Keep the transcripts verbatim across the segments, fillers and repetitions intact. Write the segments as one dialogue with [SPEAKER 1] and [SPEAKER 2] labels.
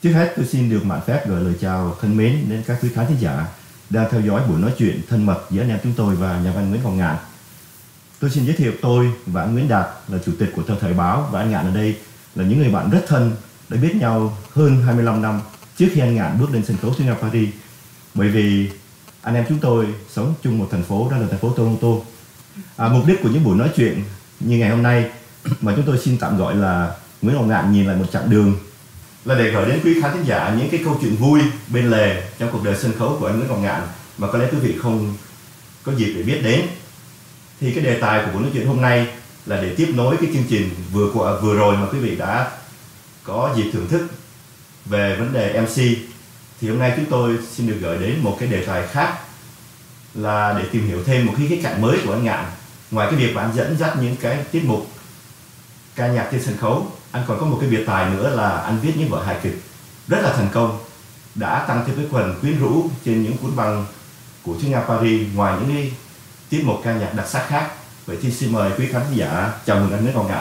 [SPEAKER 1] Trước hết tôi xin được mạn phép gửi lời chào thân mến đến các quý khán thính giả đang theo dõi buổi nói chuyện thân mật giữa anh em chúng tôi và nhà văn Nguyễn Ngọc Ngạn. Tôi xin giới thiệu tôi và anh Nguyễn Đạt là chủ tịch của Tờ Thời Báo, và anh Ngạn ở đây là những người bạn rất thân, đã biết nhau hơn hai mươi lăm năm trước khi anh Ngạn bước lên sân khấu Tiếng Nga Paris. Bởi vì anh em chúng tôi sống chung một thành phố, đó là thành phố Toronto. À, mục đích của những buổi nói chuyện như ngày hôm nay mà chúng tôi xin tạm gọi là Nguyễn Ngọc Ngạn nhìn lại một chặng đường, là để gửi đến quý khán thính giả những cái câu chuyện vui bên lề trong cuộc đời sân khấu của anh Nguyễn Ngọc Ngạn mà có lẽ quý vị không có dịp để biết đến. Thì cái đề tài của buổi nói chuyện hôm nay là để tiếp nối cái chương trình vừa của, vừa rồi mà quý vị đã có dịp thưởng thức về vấn đề em xê. Thì hôm nay chúng tôi xin được gửi đến một cái đề tài khác, là để tìm hiểu thêm một cái khía cạnh mới của anh Ngạn. Ngoài cái việc mà anh dẫn dắt những cái tiết mục ca nhạc trên sân khấu, anh còn có một cái biệt tài nữa là anh viết những vở hài kịch rất là thành công, đã tăng thêm cái phần quyến rũ trên những cuốn băng của Tiếng Nga Paris, ngoài những cái tiết mục ca nhạc đặc sắc khác. Vậy thì xin mời quý khán giả chào mừng anh Nguyễn Ngọc Ngạn.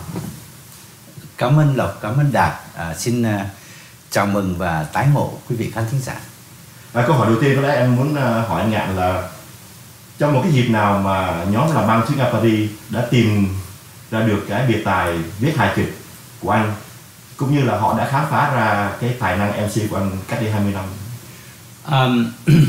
[SPEAKER 2] Cảm ơn Lộc, cảm ơn Đạt. À, xin uh, chào mừng và tái ngộ quý vị khán thính giả.
[SPEAKER 1] À, câu hỏi đầu tiên có lẽ em muốn uh, hỏi anh Ngạn là trong một cái dịp nào mà nhóm làm băng Tiếng Nga Paris đã tìm ra được cái biệt tài viết hài kịch của anh, cũng như là họ đã khám phá ra cái tài năng em xê của anh cách đây hai mươi năm?
[SPEAKER 2] Um,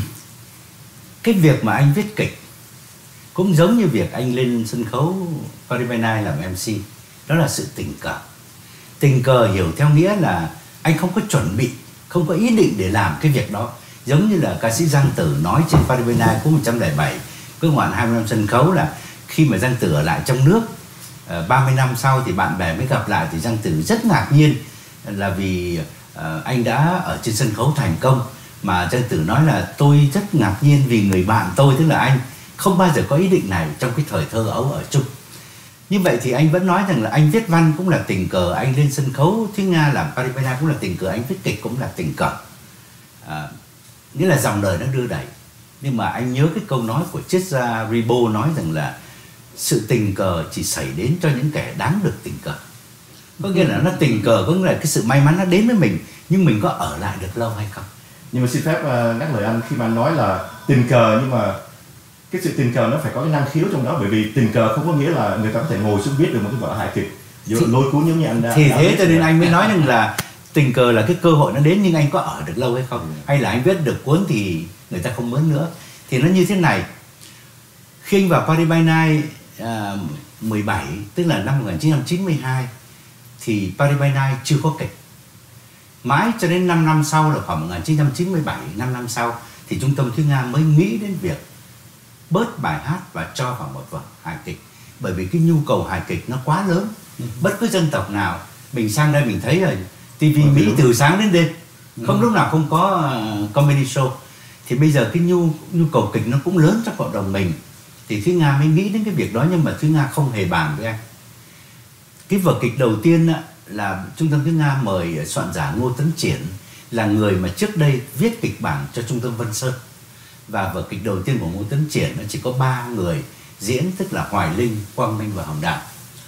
[SPEAKER 2] cái việc mà anh viết kịch cũng giống như việc anh lên sân khấu Paris by Night làm em xê, đó là sự tình cờ. Tình cờ hiểu theo nghĩa là anh không có chuẩn bị, không có ý định để làm cái việc đó. Giống như là ca sĩ Giang Tử nói trên Paris by Night có một trăm lẻ bảy, cứ ngoạn hai mươi năm sân khấu, là khi mà Giang Tử ở lại trong nước ba mươi năm sau thì bạn bè mới gặp lại, thì Giang Tử rất ngạc nhiên là vì uh, anh đã ở trên sân khấu thành công. Mà Giang Tử nói là tôi rất ngạc nhiên vì người bạn tôi, tức là anh, không bao giờ có ý định này trong cái thời thơ ấu ở chung. Như vậy thì anh vẫn nói rằng là anh viết văn cũng là tình cờ, anh lên sân khấu Tiếng Nga làm Paris by Night cũng là tình cờ, anh viết kịch cũng là tình cờ. À, nghĩa là dòng đời nó đưa đẩy. Nhưng mà anh nhớ cái câu nói của triết gia Ribot nói rằng là sự tình cờ chỉ xảy đến cho những kẻ đáng được tình cờ. Có nghĩa là nó tình cờ, có nghĩa là cái sự may mắn nó đến với mình, nhưng mình có ở lại được lâu hay không.
[SPEAKER 1] Nhưng mà xin phép uh, nhắc lời anh khi mà anh nói là tình cờ, nhưng mà cái sự tình cờ nó phải có cái năng khiếu trong đó. Bởi vì tình cờ không có nghĩa là người ta có thể ngồi xuống viết được một cái vở hài kịch thì, lôi cuốn giống như anh đã.
[SPEAKER 2] Thì
[SPEAKER 1] đã
[SPEAKER 2] thế cho nên anh mới nói rằng là tình cờ là cái cơ hội nó đến, nhưng anh có ở được lâu hay không, ừ. hay là anh viết được cuốn thì người ta không muốn nữa. Thì nó như thế này, khi anh vào Paris by Night uh, mười bảy, tức là năm một nghìn chín trăm chín mươi hai, thì Paris by Night chưa có kịch. Mãi cho đến năm năm sau, là khoảng một nghìn chín trăm chín mươi bảy, năm năm sau, thì Trung tâm Tiếng Nga mới nghĩ đến việc bớt bài hát và cho vào một vở hài kịch. Bởi vì cái nhu cầu hài kịch nó quá lớn. Bất cứ dân tộc nào, mình sang đây mình thấy rồi, ti vi Mỹ từ sáng đến đêm, không lúc nào không có uh, comedy show. Thì bây giờ cái nhu, nhu cầu kịch nó cũng lớn trong cộng đồng mình. Thì Tiếng Nga mới nghĩ đến cái việc đó, nhưng mà Tiếng Nga không hề bàn với anh. Cái vở kịch đầu tiên á, là Trung tâm Tiếng Nga mời soạn giả Ngô Tấn Triển, là người mà trước đây viết kịch bản cho Trung tâm Vân Sơn. Và vở kịch đầu tiên của Ngô Tấn Triển nó chỉ có ba người diễn, tức là Hoài Linh, Quang Minh và Hồng Đạo,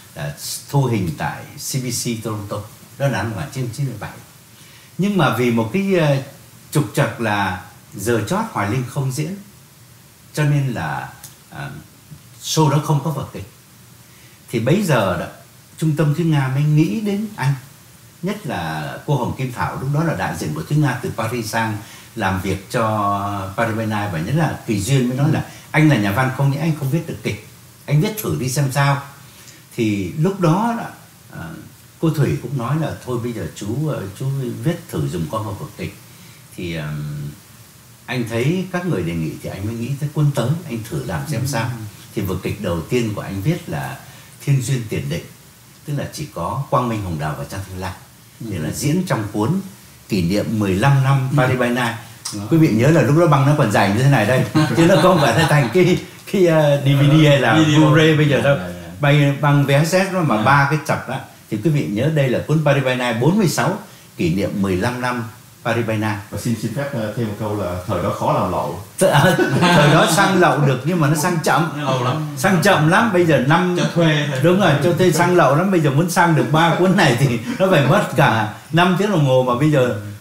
[SPEAKER 2] thu hình tại xê bê xê Toronto, đó là năm một nghìn chín trăm chín mươi bảy. Nhưng mà vì một cái uh, trục trặc là giờ chót Hoài Linh không diễn, cho nên là uh, show đó không có vở kịch. Thì bấy giờ đó, Trung tâm Tiếng Nga mới nghĩ đến anh, nhất là cô Hồng Kim Thảo, lúc đó là đại diện của Tiếng Nga từ Paris sang làm việc cho Paris by Night. Và nhất là Kỳ Duyên mới nói là anh là nhà văn, không những anh không viết được kịch, anh viết thử đi xem sao. Thì lúc đó là, uh, cô Thủy cũng nói là thôi bây giờ chú uh, chú viết thử dùng con vào vở kịch. Thì um, anh thấy các người đề nghị thì anh mới nghĩ tới cuốn tới, anh thử làm xem sao. Thì vở kịch đầu tiên của anh viết là Thiên Duyên Tiền Định, tức là chỉ có Quang Minh, Hồng Đào và Trang Thanh Lan, để là diễn trong cuốn kỷ niệm mười lăm năm Paris by Night. Quý vị nhớ là lúc đó băng nó còn dày như thế này đây, chứ nó không phải thành cái cái uh, đê vê đê hay là Blu-ray bây giờ đâu. Bay băng vé xét nó mà ba cái chập đó. Thì quý vị nhớ đây là cuốn Paris by Night bốn mươi sáu, kỷ niệm mười lăm năm Paris by Night.
[SPEAKER 1] Và xin xin phép thêm một câu là thời đó khó làm lậu.
[SPEAKER 2] Thời đó sang lậu được nhưng mà nó sang chậm, sang chậm lắm. Bây giờ năm
[SPEAKER 3] cho thuê,
[SPEAKER 2] đúng rồi, cho thuê sang lậu lắm. Bây giờ muốn sang được ba cuốn này thì nó phải mất cả năm tiếng đồng hồ, mà bây giờ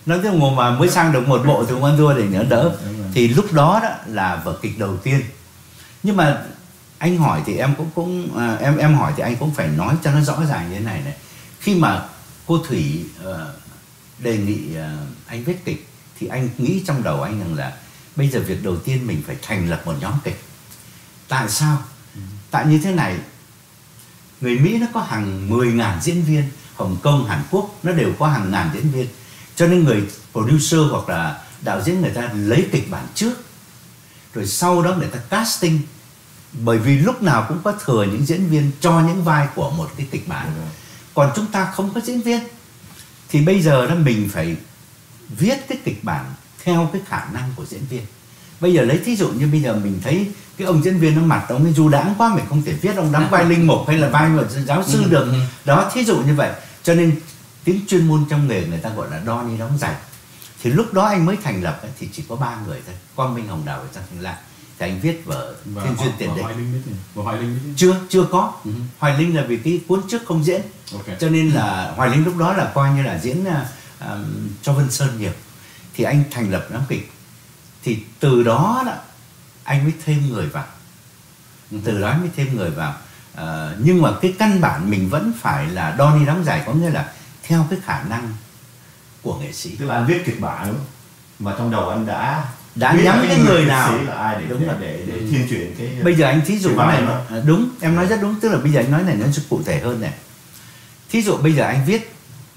[SPEAKER 2] Nói tiếng đồng hồ mà mới sang được một bộ thì không ăn thua để nhớ đỡ. Thì lúc đó đó là vở kịch đầu tiên. Nhưng mà anh hỏi thì em cũng cũng à, em em hỏi thì anh cũng phải nói cho nó rõ ràng như thế này này. Khi mà cô Thủy uh, đề nghị uh, anh viết kịch thì anh nghĩ trong đầu anh rằng là bây giờ việc đầu tiên mình phải thành lập một nhóm kịch. Tại sao? Ừ. Tại như thế này, người Mỹ nó có hàng mười ngàn diễn viên, Hồng Kông, Hàn Quốc nó đều có hàng ngàn diễn viên. Cho nên người producer hoặc là đạo diễn người ta lấy kịch bản trước, rồi sau đó người ta casting. Bởi vì lúc nào cũng có thừa những diễn viên cho những vai của một cái kịch bản. Ừ. Còn chúng ta không có diễn viên thì bây giờ đó mình phải viết cái kịch bản theo cái khả năng của diễn viên. Bây giờ lấy thí dụ như bây giờ mình thấy cái ông diễn viên nó mặt ông ấy du đãng quá, mình không thể viết ông đóng vai linh mục hay là vai một giáo sư được. Đó, thí dụ như vậy. Cho nên tiếng chuyên môn trong nghề người ta gọi là đo ni đóng giày. Thì lúc đó anh mới thành lập thì chỉ có ba người thôi, Quang Minh, Hồng Đào và Trang Thanh Lại. Thì anh viết vở Thiên Duyên Tiền Định.
[SPEAKER 3] Hoài Linh
[SPEAKER 2] chưa chưa có. Uh-huh. Hoài Linh là vì cái cuốn trước không diễn. Okay. Cho nên là Hoài Linh lúc đó là coi như là diễn uh, cho Vân Sơn nhiều. Thì anh thành lập nhóm kịch. Thì từ đó, đó anh mới thêm người vào. Uh-huh. Từ đó anh mới thêm người vào. Uh, nhưng mà cái căn bản mình vẫn phải là đo ni đóng giày, có nghĩa là theo cái khả năng của nghệ sĩ.
[SPEAKER 1] Tức là anh viết kịch bản mà trong đầu anh đã
[SPEAKER 2] đã nhắm cái người nào
[SPEAKER 1] là ai để đúng để, để, để, để thiên chuyển cái.
[SPEAKER 2] Bây giờ anh thí dụ này nó đúng, em nói rất đúng. Tức là bây giờ anh nói này nó sẽ cụ thể hơn này. Thí dụ bây giờ anh viết,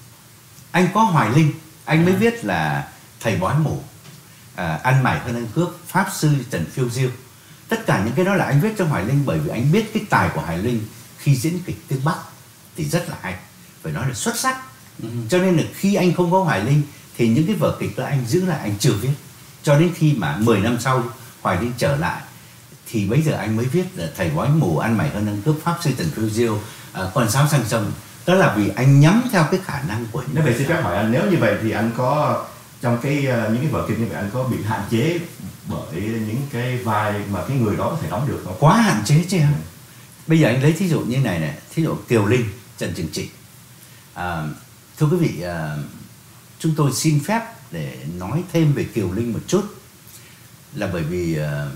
[SPEAKER 2] anh có Hoài Linh, anh mới viết là thầy bói mù, à, ăn mày hơn ăn cướp, pháp sư Trần Phiêu Diêu. Tất cả những cái đó là anh viết cho Hoài Linh, bởi vì anh biết cái tài của Hoài Linh khi diễn kịch tiếng Bắc thì rất là hay, phải nói là xuất sắc. Ừ. Cho nên là khi anh không có Hoài Linh thì những cái vở kịch đó anh giữ lại, anh chưa viết. Cho đến khi mà mười năm sau Hoài Linh trở lại thì bây giờ anh mới viết là thầy bói mù, ăn mày hơn ăn cướp, pháp sư Trần Phiêu Diêu, à, con sáo sang sông. Đó là vì anh nhắm theo cái khả năng của những.
[SPEAKER 1] Nếu vậy xin phép hỏi anh, nếu như vậy thì anh có trong cái uh, những cái vở kịch như vậy anh có bị hạn chế bởi những cái vai mà cái người đó có thể đóng được không?
[SPEAKER 2] Quá hạn chế chứ em. Ừ. Bây giờ anh lấy thí dụ như này này, thí dụ Kiều Linh, Trần Trường Trịnh. À, thưa quý vị, à, chúng tôi xin phép để nói thêm về Kiều Linh một chút, là bởi vì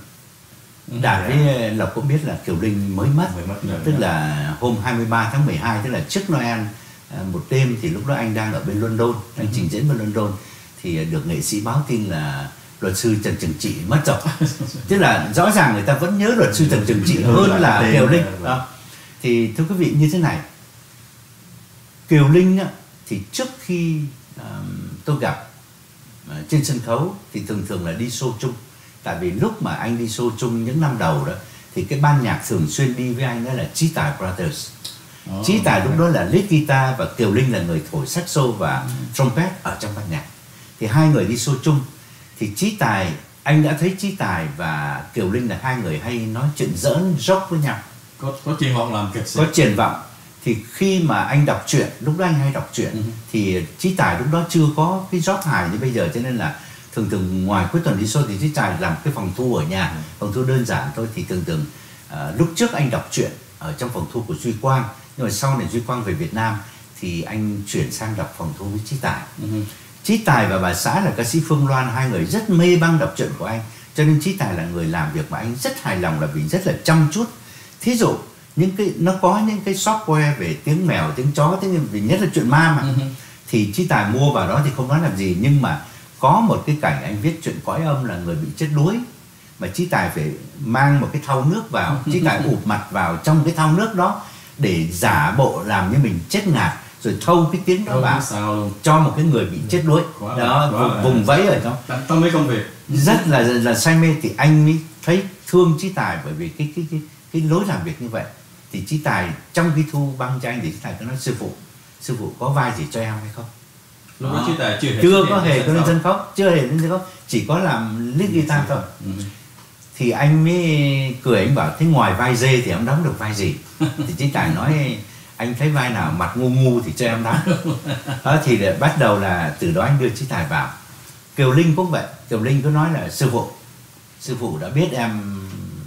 [SPEAKER 2] uh, Đạt với Lộc cũng biết là Kiều Linh mới mất, mới mất tức rồi. Là hôm hai mươi ba tháng mười hai, tức là trước Noel uh, một đêm, thì lúc đó anh đang ở bên London, anh trình diễn bên London, thì được nghệ sĩ báo tin là luật sư Trần Trường Trị mất rồi. Tức là rõ ràng người ta vẫn nhớ luật sư Trần Trường Trị hơn là, là Kiều Linh. Đó. Thì thưa quý vị như thế này, Kiều Linh á, thì trước khi uh, tôi gặp uh, trên sân khấu thì thường thường là đi show chung. Tại vì lúc mà anh đi show chung những năm đầu đó thì cái ban nhạc thường xuyên đi với anh đó là Chí Tài Brothers. Oh, Chí Tài okay. lúc đó là lead guitar và Kiều Linh là người thổi saxo và mm. trumpet ở trong ban nhạc. Thì hai người đi show chung. Thì Chí Tài, anh đã thấy Chí Tài và Kiều Linh là hai người hay nói chuyện giỡn joke với nhau.
[SPEAKER 3] Có có triển vọng làm kịch sĩ.
[SPEAKER 2] Có triển vọng. Thì khi mà anh đọc truyện, lúc đó anh hay đọc truyện, uh-huh. thì Chí Tài lúc đó chưa có cái job hài như bây giờ, cho nên là thường thường ngoài cuối tuần đi show thì Chí Tài làm cái phòng thu ở nhà, uh-huh. phòng thu đơn giản thôi. Thì thường thường uh, lúc trước anh đọc truyện ở trong phòng thu của Duy Quang, nhưng mà sau này Duy Quang về Việt Nam thì anh chuyển sang đọc phòng thu với Chí Tài. Uh-huh. Chí Tài và bà xã là ca sĩ Phương Loan, hai người rất mê băng đọc truyện của anh, cho nên Chí Tài là người làm việc mà anh rất hài lòng, là vì rất là chăm chút. Thí dụ những cái nó có những cái software về tiếng mèo, tiếng chó, tiếng vì nhất là chuyện ma mà, uh-huh. thì Chí Tài mua vào đó thì không nói làm gì, nhưng mà có một cái cảnh anh viết chuyện cõi âm là người bị chết đuối, mà Chí Tài phải mang một cái thau nước vào, Chí Tài ụp mặt vào trong cái thau nước đó để giả bộ làm như mình chết ngạt, rồi thâu cái tiếng đó vào cho một cái người bị chết đuối quá đó, quá vùng, vùng vẫy ở trong
[SPEAKER 3] trong mấy công việc
[SPEAKER 2] rất là là say mê. Thì anh mới thấy thương Chí Tài bởi vì cái cái cái cái lối làm việc như vậy. Thì Chí Tài trong khi thu băng cho anh thì Chí Tài có nói sư phụ, sư phụ có vai gì cho em hay không?
[SPEAKER 3] Lúc đó Chí Tài chưa,
[SPEAKER 2] chưa có hề có lên sân khấu, chưa hề lên sân khấu, chỉ có làm lead guitar thôi. Ừ. Thì anh mới cười, anh bảo thế ngoài vai dê thì em đóng được vai gì? Thì Chí Tài nói anh thấy vai nào mặt ngu ngu thì cho em đóng. Đó thì để bắt đầu là từ đó anh đưa Chí Tài vào. Kiều Linh cũng vậy, Kiều Linh cứ nói là sư phụ, sư phụ đã biết em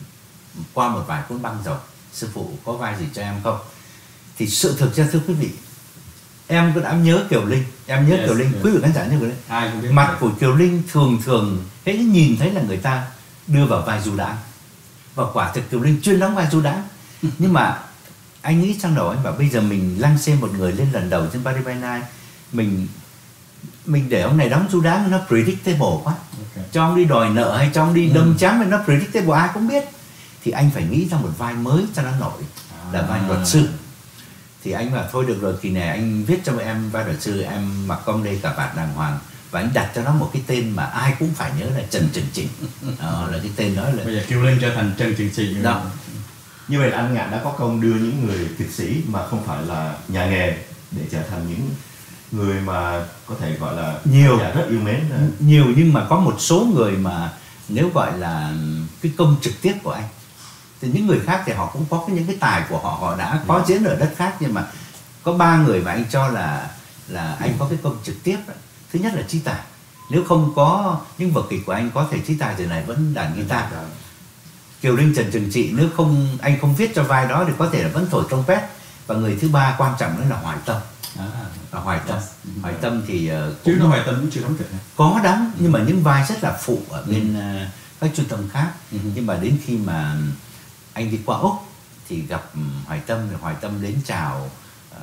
[SPEAKER 2] qua một vài cuốn băng rồi, sư phụ có vai gì cho em không? Thì sự thực ra thưa quý vị, em cũng đã nhớ Kiều Linh, em nhớ
[SPEAKER 3] Yes,
[SPEAKER 2] Kiều Linh,
[SPEAKER 3] yes.
[SPEAKER 2] quý vị khán giả nhớ Kiều Linh.
[SPEAKER 3] Ai cũng biết.
[SPEAKER 2] Mặt của Kiều Linh thường thường hễ nhìn thấy là người ta đưa vào vai du đãng, và quả thực Kiều Linh chuyên đóng vai du đãng. Nhưng mà anh nghĩ trong đầu anh bảo bây giờ mình lăng xê một người lên lần đầu trên Paris by Night, mình mình để ông này đóng du đãng nó predictable quá,
[SPEAKER 3] Okay.
[SPEAKER 2] cho ông đi đòi nợ hay cho ông đi
[SPEAKER 3] Ừ.
[SPEAKER 2] đâm chém thì nó predictable ai cũng biết, thì anh phải nghĩ ra một vai mới cho nó nổi, là vai
[SPEAKER 3] À.
[SPEAKER 2] luật sư. Thì anh bảo thôi được rồi, kỳ này anh viết cho em vai luật sư, em mặc con đây cà vạt đàng hoàng, và anh đặt cho nó một cái tên mà ai cũng phải nhớ là Trần Trừng Trị. Đó là cái tên đó là
[SPEAKER 3] Bây giờ Kiều Linh trở thành Trần Trừng Trị.
[SPEAKER 2] Đó.
[SPEAKER 1] Như vậy là anh Ngạn đã có công đưa những người kịch sĩ mà không phải là nhà nghề để trở thành những người mà có thể gọi là
[SPEAKER 2] Nhiều.
[SPEAKER 1] khán giả rất yêu mến.
[SPEAKER 2] nhiều, nhưng mà có một số người mà nếu gọi là cái công trực tiếp của anh, thì những người khác thì họ cũng có cái, những cái tài của họ, họ đã có diễn ở đất khác, nhưng mà có ba người mà anh cho là là anh có cái công trực tiếp ấy. Thứ nhất là Trí Tài, nếu không có những vở kịch của anh có thể Trí Tài giờ này vẫn đàn guitar. Kiều Linh, Trần Trừng Trị, nếu không anh không viết cho vai đó thì có thể là vẫn thổi trompet. Và người thứ ba quan trọng nữa là Hoài Tâm.
[SPEAKER 3] À.
[SPEAKER 2] Và Hoài Tâm, Hoài Tâm thì uh,
[SPEAKER 3] Chứ
[SPEAKER 2] cũng
[SPEAKER 3] nó Hoài Tâm cũng chưa đóng kịch hả?
[SPEAKER 2] có đóng, nhưng mà những vai rất là phụ ở bên uh, các trung tâm khác.
[SPEAKER 3] Ừ.
[SPEAKER 2] Nhưng mà đến khi mà anh đi qua Úc thì gặp Hoài Tâm, thì Hoài Tâm đến chào uh,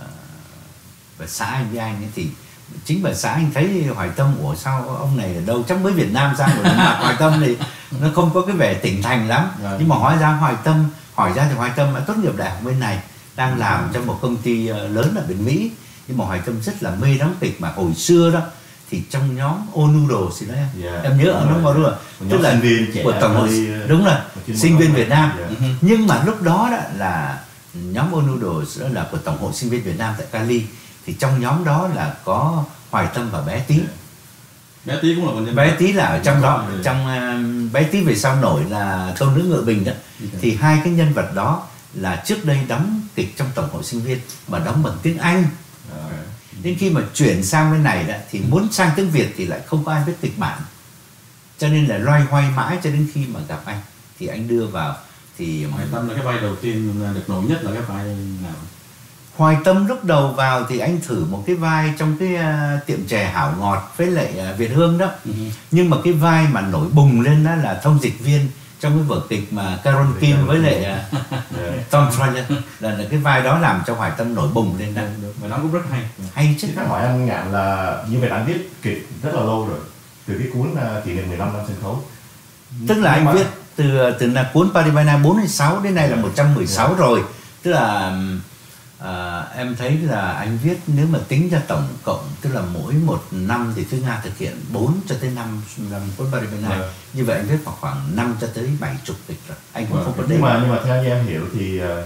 [SPEAKER 2] bà xã anh với anh ấy, thì chính bà xã anh thấy Hoài Tâm, ủa sao ông này ở đâu, chắc mới Việt Nam sang rồi, mặt Hoài Tâm thì nó không có cái vẻ tỉnh thành lắm.
[SPEAKER 3] Right.
[SPEAKER 2] Nhưng mà hỏi ra Hoài Tâm, hỏi ra thì Hoài Tâm đã tốt nghiệp đại học bên này, đang làm trong một công ty lớn ở bên Mỹ. Nhưng mà Hoài Tâm rất là mê đóng kịch, mà hồi xưa đó thì trong nhóm O Noodles thì đó em,
[SPEAKER 1] Yeah.
[SPEAKER 2] em nhớ ở nó có đúng rồi, tức là
[SPEAKER 1] sinh viên trẻ
[SPEAKER 2] của tổng hội,
[SPEAKER 1] hơi,
[SPEAKER 2] đúng rồi,
[SPEAKER 1] chuyên môn
[SPEAKER 2] sinh viên
[SPEAKER 1] học.
[SPEAKER 2] Việt Nam.
[SPEAKER 1] Yeah.
[SPEAKER 2] Nhưng mà lúc đó đó là nhóm O Noodles đó là của tổng hội sinh viên Việt Nam tại Cali, thì trong nhóm đó là có Hoài Tâm và bé Tí.
[SPEAKER 3] Yeah. Bé Tí cũng là một nhân
[SPEAKER 2] Bé
[SPEAKER 3] vật.
[SPEAKER 2] Tí là ở trong đó,
[SPEAKER 3] Yeah.
[SPEAKER 2] trong uh, bé Tí về sau nổi là Thôn Nữ Ngựa Bình đó.
[SPEAKER 3] Okay.
[SPEAKER 2] Thì hai cái nhân vật đó là trước đây đóng kịch trong tổng hội sinh viên mà đóng bằng tiếng Anh.
[SPEAKER 3] Okay.
[SPEAKER 2] Đến khi mà chuyển sang bên này đó, thì muốn sang tiếng Việt thì lại không có ai biết kịch bản, cho nên là loay hoay mãi cho đến khi mà gặp anh thì anh đưa vào. Thì
[SPEAKER 3] Hoài Tâm là cái vai đầu tiên là được nổi nhất là cái vai nào?
[SPEAKER 2] Hoài Tâm lúc đầu vào thì anh thử một cái vai trong cái uh, tiệm chè Hảo Ngọt với lại uh, Việt Hương đó.
[SPEAKER 3] Ừ.
[SPEAKER 2] Nhưng mà cái vai mà nổi bùng lên đó là thông dịch viên trong cái vở kịch mà Carol Kim với lại uh, Tom Trailer, là, là cái vai đó làm cho Hoài Tâm nổi bùng lên đó.
[SPEAKER 3] Và nó cũng rất hay.
[SPEAKER 2] Hay chứ.
[SPEAKER 1] Thì phải hỏi anh Ngạn là như vậy anh viết kịch rất là lâu rồi, từ cái cuốn uh, kỷ niệm mười lăm năm sân khấu.
[SPEAKER 2] Tức là
[SPEAKER 1] Nhưng
[SPEAKER 2] anh
[SPEAKER 1] mà-
[SPEAKER 2] viết từ từ là cuốn Paris by Night bốn mươi sáu đến nay là một trăm mười sáu rồi. Tức là à, em thấy là anh viết nếu mà tính ra tổng cộng, tức là mỗi một năm thì Thúy Nga thực hiện bốn cho tới năm năm cuốn Paris by Night.
[SPEAKER 1] Vâng.
[SPEAKER 2] Như vậy anh viết khoảng khoảng năm cho tới bảy chục kịch rồi. Anh cũng
[SPEAKER 3] Vâng.
[SPEAKER 2] không có
[SPEAKER 1] Nhưng
[SPEAKER 2] đề.
[SPEAKER 1] mà nhưng mà theo như em hiểu thì uh,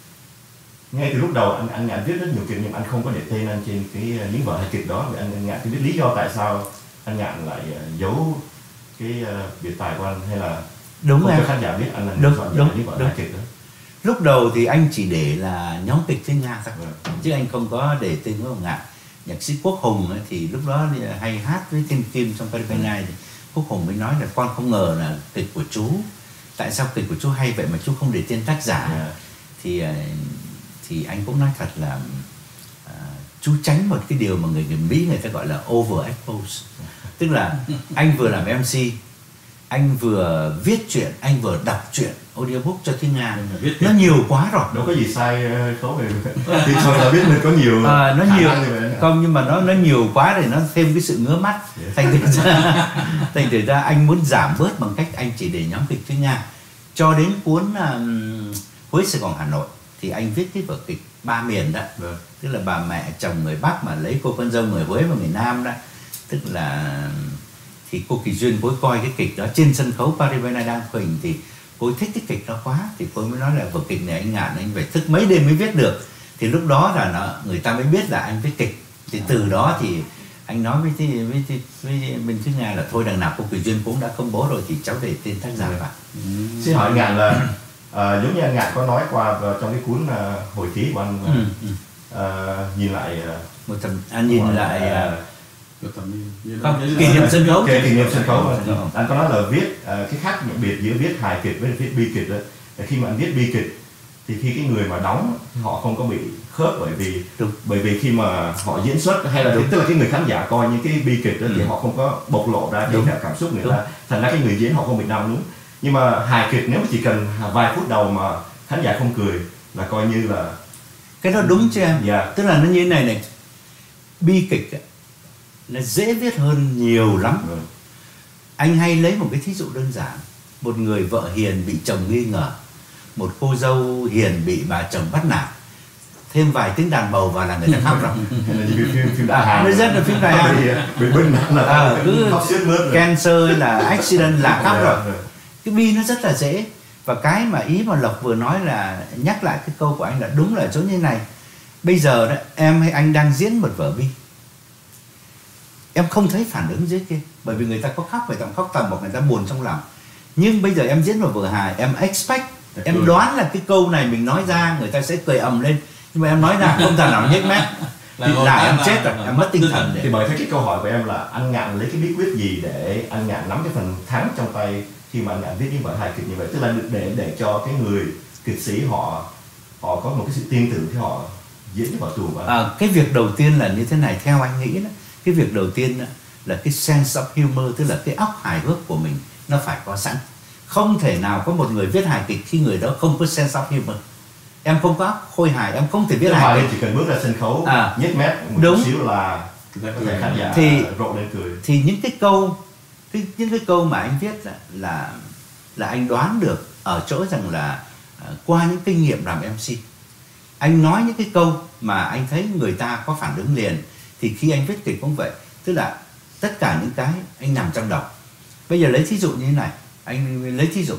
[SPEAKER 1] ngay từ lúc đầu anh anh Ngạn viết rất nhiều kịch nhưng anh không có để tên anh trên cái uh, những vở hài kịch đó. Vậy anh, anh Ngạn thì biết lý do tại sao anh Ngạn lại uh, giấu cái uh, biệt tài của anh, hay là
[SPEAKER 2] Đúng
[SPEAKER 1] không
[SPEAKER 2] em.
[SPEAKER 1] cho khán giả biết anh là
[SPEAKER 2] Đúng,
[SPEAKER 1] soạn
[SPEAKER 2] đúng,
[SPEAKER 1] những vở
[SPEAKER 2] đúng.
[SPEAKER 1] hài kịch đó?
[SPEAKER 2] Lúc đầu thì anh chỉ để là nhóm kịch Thúy Nga thôi,
[SPEAKER 1] Vâng.
[SPEAKER 2] chứ anh không có để tên của ông Ngạn. Nhạc sĩ Quốc Hùng ấy, thì lúc đó thì hay hát với Thiên Kim trong Paris by Night, thì Quốc Hùng mới nói là con không ngờ là kịch của chú, tại sao kịch của chú hay vậy mà chú không để tên tác giả.
[SPEAKER 1] Yeah.
[SPEAKER 2] Thì ờ, thì anh cũng nói thật là à, chú tránh một cái điều mà người, người Mỹ người ta gọi là over expose, tức là anh vừa làm em xê, anh vừa viết truyện, anh vừa đọc truyện audiobook cho Thúy Nga,
[SPEAKER 3] Viết
[SPEAKER 2] nó nhiều quá rồi.
[SPEAKER 1] Đâu có gì sai uh, khấu về thì thôi là biết mình có nhiều
[SPEAKER 2] À, nó
[SPEAKER 1] khả
[SPEAKER 2] nhiều
[SPEAKER 1] năng như vậy.
[SPEAKER 2] không, nhưng mà nó nó nhiều quá thì nó thêm cái sự ngứa mắt.
[SPEAKER 1] Yeah.
[SPEAKER 2] Thành thử ra thành thử ra anh muốn giảm bớt bằng cách anh chỉ để nhóm kịch Thúy Nga. Cho đến cuốn um, Huế Sài Gòn Hà Nội thì anh viết cái vở kịch Ba Miền đó.
[SPEAKER 1] Vâng.
[SPEAKER 2] Tức là bà mẹ chồng người Bắc mà lấy cô con dâu người Huế và người Nam đó. Tức là thì cô Kỳ Duyên cô ấy coi cái kịch đó trên sân khấu Paris by Night đang huỳnh, thì cô ấy thích cái kịch đó quá, thì cô ấy mới nói là vở kịch này anh Ngạn anh phải thức mấy đêm mới viết được. Thì lúc đó là nó, người ta mới biết là anh viết kịch. Thì từ đó thì anh nói với với với, với bên Thúy Nga là thôi đằng nào cô Kỳ Duyên cũng đã công bố rồi thì cháu để tên tác giả vào.
[SPEAKER 1] Xin hỏi anh Ngạn là uh, giống như anh Ngạn có nói qua vào trong cái cuốn uh, hồi ký của anh, uh,
[SPEAKER 2] Ừ, ừ.
[SPEAKER 1] uh, nhìn lại uh,
[SPEAKER 2] Một thằng anh nhìn
[SPEAKER 1] Hoặc
[SPEAKER 2] lại
[SPEAKER 1] là,
[SPEAKER 2] à,
[SPEAKER 3] Được tầm như- như-
[SPEAKER 2] không,
[SPEAKER 3] như-
[SPEAKER 2] kỷ niệm sân khấu.
[SPEAKER 1] kỷ kỷ niệm sân khấu mà.
[SPEAKER 2] Sân khấu.
[SPEAKER 1] Anh có nói là viết uh, cái khác biệt giữa viết hài kịch với viết bi kịch đó, là khi mà anh viết bi kịch thì khi cái người mà đóng họ không có bị khớp, bởi vì
[SPEAKER 2] Đúng.
[SPEAKER 1] bởi vì khi mà họ diễn xuất hay là tức là cái người khán giả coi những cái bi kịch đó thì
[SPEAKER 2] Ừ.
[SPEAKER 1] họ không có bộc lộ ra
[SPEAKER 2] Đúng.
[SPEAKER 1] cái cảm xúc người
[SPEAKER 2] Đúng.
[SPEAKER 1] ta, thành ra cái người diễn họ không bị đau đúng. Nhưng mà hài kịch nếu mà chỉ cần vài phút đầu mà khán giả không cười là coi như là
[SPEAKER 2] Cái đó đúng chứ em.
[SPEAKER 1] Dạ.
[SPEAKER 2] Tức là nó như thế này này, bi kịch ấy, là dễ viết hơn nhiều lắm.
[SPEAKER 1] ừ.
[SPEAKER 2] Anh hay lấy một cái thí dụ đơn giản. Một người vợ hiền bị chồng nghi ngờ, một cô dâu hiền bị bà chồng bắt nạt, thêm vài tiếng đàn bầu vào là người ta khóc rồi.
[SPEAKER 1] Hay là như phim phim đại
[SPEAKER 2] À,
[SPEAKER 1] hàng
[SPEAKER 2] nó rất là phim đại hàng.
[SPEAKER 1] bị bị binh là
[SPEAKER 2] À, cứ
[SPEAKER 1] khóc sướt mướt rồi.
[SPEAKER 2] cancer hay là accident là khóc
[SPEAKER 1] Dạ,
[SPEAKER 2] rồi.
[SPEAKER 1] dạ.
[SPEAKER 2] Cái bi nó rất là dễ. Và cái mà ý mà Lộc vừa nói là nhắc lại cái câu của anh là đúng là chỗ như này. Bây giờ đó em hay anh đang diễn một vở bi, em không thấy phản ứng dưới kia, bởi vì người ta có khóc, người ta khóc tầm một, người ta buồn trong lòng. Nhưng bây giờ em diễn một vở hài, em expect,
[SPEAKER 1] Thật
[SPEAKER 2] em
[SPEAKER 1] cười.
[SPEAKER 2] đoán là cái câu này mình nói ra người ta sẽ cười ầm lên, nhưng mà em nói ra không thằng nào nhếch mép thì
[SPEAKER 3] Là
[SPEAKER 2] là em
[SPEAKER 3] là-
[SPEAKER 2] chết rồi,
[SPEAKER 3] là-
[SPEAKER 2] em mất tinh thần
[SPEAKER 1] Thì
[SPEAKER 2] để
[SPEAKER 1] bởi thế cái câu hỏi của em là anh Ngạn lấy cái bí quyết gì để anh Ngạn nắm cái phần thắng trong tay khi mà anh Ngạn viết những vở hài kịch như vậy, tức là để để cho cái người kịch sĩ họ họ có một cái sự tin tưởng khi họ diễn cái vở tuồng của anh.
[SPEAKER 2] À, cái việc đầu tiên là như thế này, theo anh nghĩ đó, cái việc đầu tiên đó là cái sense of humor, tức là cái óc hài hước của mình nó phải có sẵn. Không thể nào có một người viết hài kịch khi người đó không có sense of humor. Em không có óc khôi hài, em không thể viết
[SPEAKER 1] Tức
[SPEAKER 2] hài
[SPEAKER 1] là
[SPEAKER 2] kịch.
[SPEAKER 1] chỉ cần bước ra sân khấu
[SPEAKER 2] À,
[SPEAKER 1] nhếch mép một
[SPEAKER 2] đúng.
[SPEAKER 1] chút xíu là
[SPEAKER 3] Người ta
[SPEAKER 1] có thể khán giả
[SPEAKER 2] Thì-
[SPEAKER 1] rộ lên cười.
[SPEAKER 2] Thì những cái câu, cái, những cái câu mà anh viết là là, là anh đoán được ở chỗ rằng là à, qua những kinh nghiệm làm em xê, anh nói những cái câu mà anh thấy người ta có phản ứng liền, thì khi anh viết kịch cũng vậy. Tức là tất cả những cái anh nằm trong đầu. Bây giờ lấy thí dụ như thế này, anh lấy thí dụ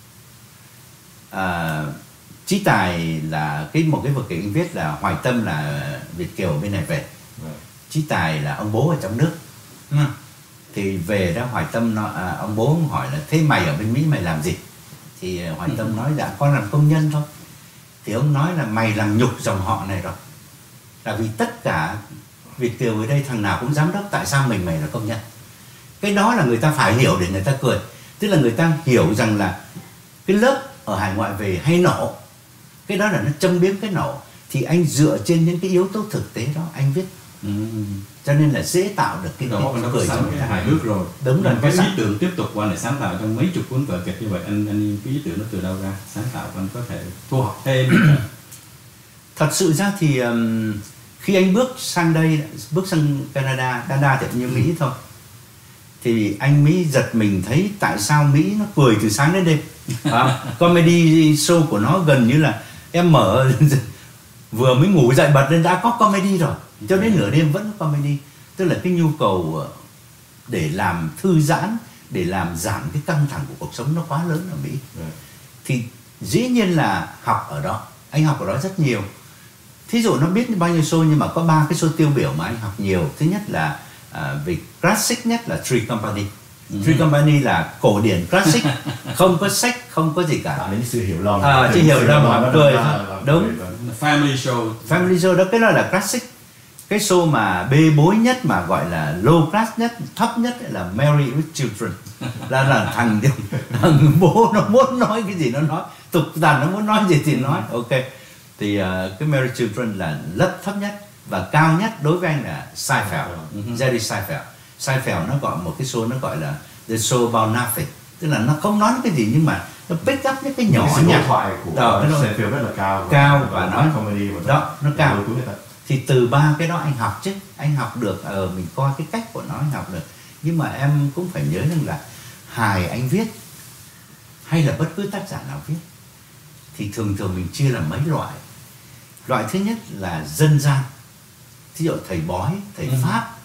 [SPEAKER 2] à, Chí Tài là cái một cái vở kịch anh viết là Hoài Tâm là Việt kiều bên này về,
[SPEAKER 1] Vâng.
[SPEAKER 2] Chí Tài là ông bố ở trong nước. Đúng không? Thì về đó Hoài Tâm nó, à, ông bố hỏi là thế mày ở bên Mỹ mày làm gì? Thì Hoài Tâm nói dạ con làm công nhân thôi. Thì ông nói là mày làm nhục dòng họ này rồi. Là vì tất cả Việt kiều ở đây thằng nào cũng giám đốc, tại sao mình mày là công nhân? Cái đó là người ta phải hiểu để người ta cười. Tức là người ta hiểu rằng là cái lớp ở hải ngoại về hay nổ, cái đó là nó châm biếm cái nổ. Thì anh dựa trên những cái yếu tố thực tế đó anh viết,
[SPEAKER 3] Ừ.
[SPEAKER 2] cho nên là dễ tạo được cái,
[SPEAKER 3] Đầu óc
[SPEAKER 2] cái
[SPEAKER 3] nó có
[SPEAKER 2] cười
[SPEAKER 3] sẵn
[SPEAKER 2] trong
[SPEAKER 3] cái
[SPEAKER 2] người ta.
[SPEAKER 3] hài hước rồi.
[SPEAKER 2] Đúng rồi,
[SPEAKER 3] Nhưng
[SPEAKER 2] có
[SPEAKER 3] cái
[SPEAKER 2] sẵn.
[SPEAKER 3] ý tưởng tiếp tục của anh để sáng tạo trong mấy chục cuốn vở kịch như vậy, anh anh cái ý tưởng nó từ đâu ra? Sáng tạo của anh có thể thu học thêm.
[SPEAKER 2] Thật sự ra thì um, khi anh bước sang đây, bước sang Canada, Canada thì cũng như Mỹ thôi, thì anh Mỹ giật mình thấy tại sao Mỹ nó cười từ sáng đến đêm. À, comedy show của nó gần như là em mở vừa mới ngủ dậy bật lên đã có comedy rồi, cho đến nửa đêm vẫn có comedy. Tức là cái nhu cầu để làm thư giãn, để làm giảm cái căng thẳng của cuộc sống nó quá lớn ở Mỹ.
[SPEAKER 1] Vâng.
[SPEAKER 2] Thì dĩ nhiên là học ở đó, anh học ở đó rất nhiều. Thí dụ nó biết bao nhiêu show nhưng mà có ba cái show tiêu biểu mà anh học nhiều. Thứ nhất là à, về classic nhất là Three Company.
[SPEAKER 3] Ừ.
[SPEAKER 2] Three Company là cổ điển classic, không có sách, không có gì cả.
[SPEAKER 1] Tạo nên cái sự hiểu lầm.
[SPEAKER 2] À, chỉ hiểu lầm mà
[SPEAKER 1] nó
[SPEAKER 2] cười
[SPEAKER 1] ra
[SPEAKER 2] thôi.
[SPEAKER 1] là
[SPEAKER 2] Đúng.
[SPEAKER 1] cười, vâng.
[SPEAKER 3] Family show.
[SPEAKER 2] Family show đó, cái đó là classic. Cái show mà bê bối nhất mà gọi là low class nhất, thấp nhất là Married with Children. Là là thằng, thằng bố nó muốn nói cái gì nó nói, tục tằn nó muốn nói gì thì nói. Ok. Thì uh, cái Married Children là lớp thấp nhất, và cao nhất đối với anh là Seinfeld,
[SPEAKER 3] Uh-huh.
[SPEAKER 2] Jerry Seinfeld. Seinfeld nó gọi một cái show nó gọi là The Show About Nothing. Tức là nó không nói cái gì nhưng mà nó pick up những cái nhỏ
[SPEAKER 1] Những cái sự
[SPEAKER 2] nhặt.
[SPEAKER 1] đối thoại của
[SPEAKER 2] Đó, cái đó-
[SPEAKER 1] Seinfeld rất là cao.
[SPEAKER 2] Cao và nói-
[SPEAKER 1] comedy mà
[SPEAKER 2] đó, nó cao.
[SPEAKER 1] lôi cuốn người ta.
[SPEAKER 2] Thì từ ba cái đó anh học chứ, anh học được, ờ mình coi cái cách của nó anh học được. Nhưng mà em cũng phải nhớ rằng là hài anh viết hay là bất cứ tác giả nào viết thì thường thường mình chia làm mấy loại. Loại thứ nhất là dân gian, thí dụ thầy bói, thầy
[SPEAKER 3] Ừ.
[SPEAKER 2] pháp,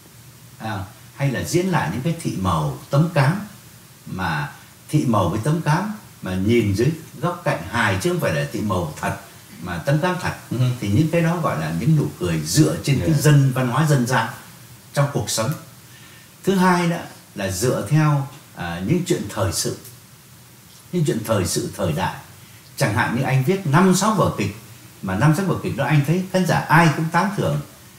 [SPEAKER 2] à, hay là diễn lại những cái thị màu tấm cám, mà thị màu với tấm cám mà nhìn dưới góc cạnh hài chứ không phải là thị màu thật mà tấm cám thật.
[SPEAKER 3] Ừ.
[SPEAKER 2] Thì những cái đó gọi là những nụ cười dựa trên cái
[SPEAKER 1] Yeah.
[SPEAKER 2] dân văn hóa dân gian trong cuộc sống. Thứ hai đó là dựa theo à, những chuyện thời sự, những chuyện thời sự thời đại. Chẳng hạn như anh viết năm sáu vở kịch, mà năm sáu vở kịch đó anh thấy khán giả ai cũng tán thưởng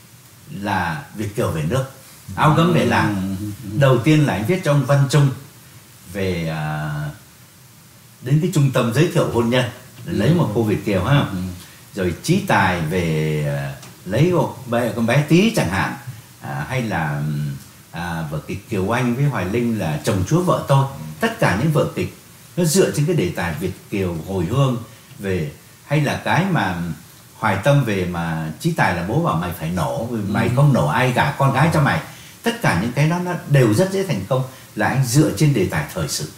[SPEAKER 2] là Việt kiều về nước, áo gấm về làng. Đầu tiên là anh viết cho ông Văn Trung về à, đến cái trung tâm giới thiệu hôn nhân, lấy một cô Việt kiều ha.
[SPEAKER 3] Ừ.
[SPEAKER 2] rồi Chí Tài về lấy một bé, con bé Tí chẳng hạn, à, hay là à, vở kịch Kiều Anh với Hoài Linh là Chồng Chúa Vợ Tôi. Tất cả những vở kịch nó dựa trên cái đề tài Việt Kiều hồi hương về, hay là cái mà Hoài Tâm về mà Chí Tài là bố bảo mày phải nổ, mày không nổ ai gả con gái cho mày. Tất cả những cái đó nó đều rất dễ thành công, là anh dựa trên đề tài thời sự.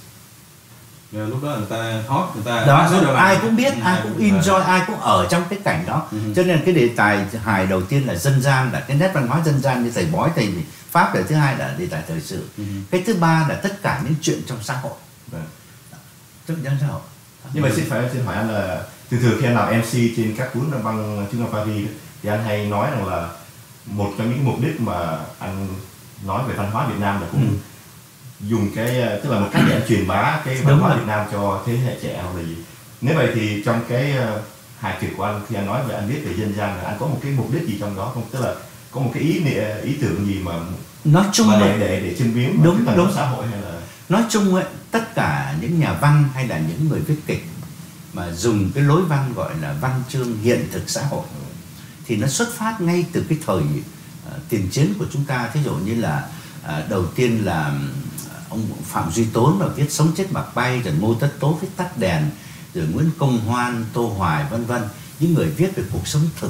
[SPEAKER 3] Rồi lúc đó người ta hot, người ta
[SPEAKER 2] đó,
[SPEAKER 3] số
[SPEAKER 2] ai cũng biết,
[SPEAKER 3] ừ,
[SPEAKER 2] ai cũng enjoy, ai cũng ở trong cái cảnh đó. Ừ. Cho nên cái đề tài hài đầu tiên là dân gian, là cái nét văn hóa dân gian như thầy bói, thầy Pháp. Rồi thứ hai là đề tài thời sự. Ừ. Cái thứ ba là tất cả những chuyện trong xã hội.
[SPEAKER 1] Vâng.
[SPEAKER 2] Trong xã hội.
[SPEAKER 1] Nhưng mà xin phải xin hỏi anh là thường thường khi anh làm em xê trên các cuốn băng Trưng Nam Paris thì anh hay nói rằng là một trong những mục đích mà anh nói về văn hóa Việt Nam là cũng ừ. dùng cái, tức là một cách để anh truyền bá cái văn hóa Việt Nam cho thế hệ trẻ hoặc là gì. Nếu vậy thì trong cái uh, hài kịch của anh, khi anh nói về anh viết về dân gian, là anh có một cái mục đích gì trong đó không? Tức là có một cái ý ý tưởng gì mà
[SPEAKER 2] nói chung
[SPEAKER 1] mà để,
[SPEAKER 2] là
[SPEAKER 1] để để châm biếm
[SPEAKER 2] đúng
[SPEAKER 1] cái
[SPEAKER 2] đúng
[SPEAKER 1] xã hội, hay là
[SPEAKER 2] nói chung ấy, tất cả những nhà văn hay là những người viết kịch mà dùng cái lối văn gọi là văn chương hiện thực xã hội thì nó xuất phát ngay từ cái thời uh, tiền chiến của chúng ta. Thí dụ như là uh, đầu tiên là ông Phạm Duy Tốn mà viết Sống Chết Mặc Bay, rồi Ngô Tất Tố viết Tắt Đèn, rồi Nguyễn Công Hoan, Tô Hoài vân vân, những người viết về cuộc sống thực,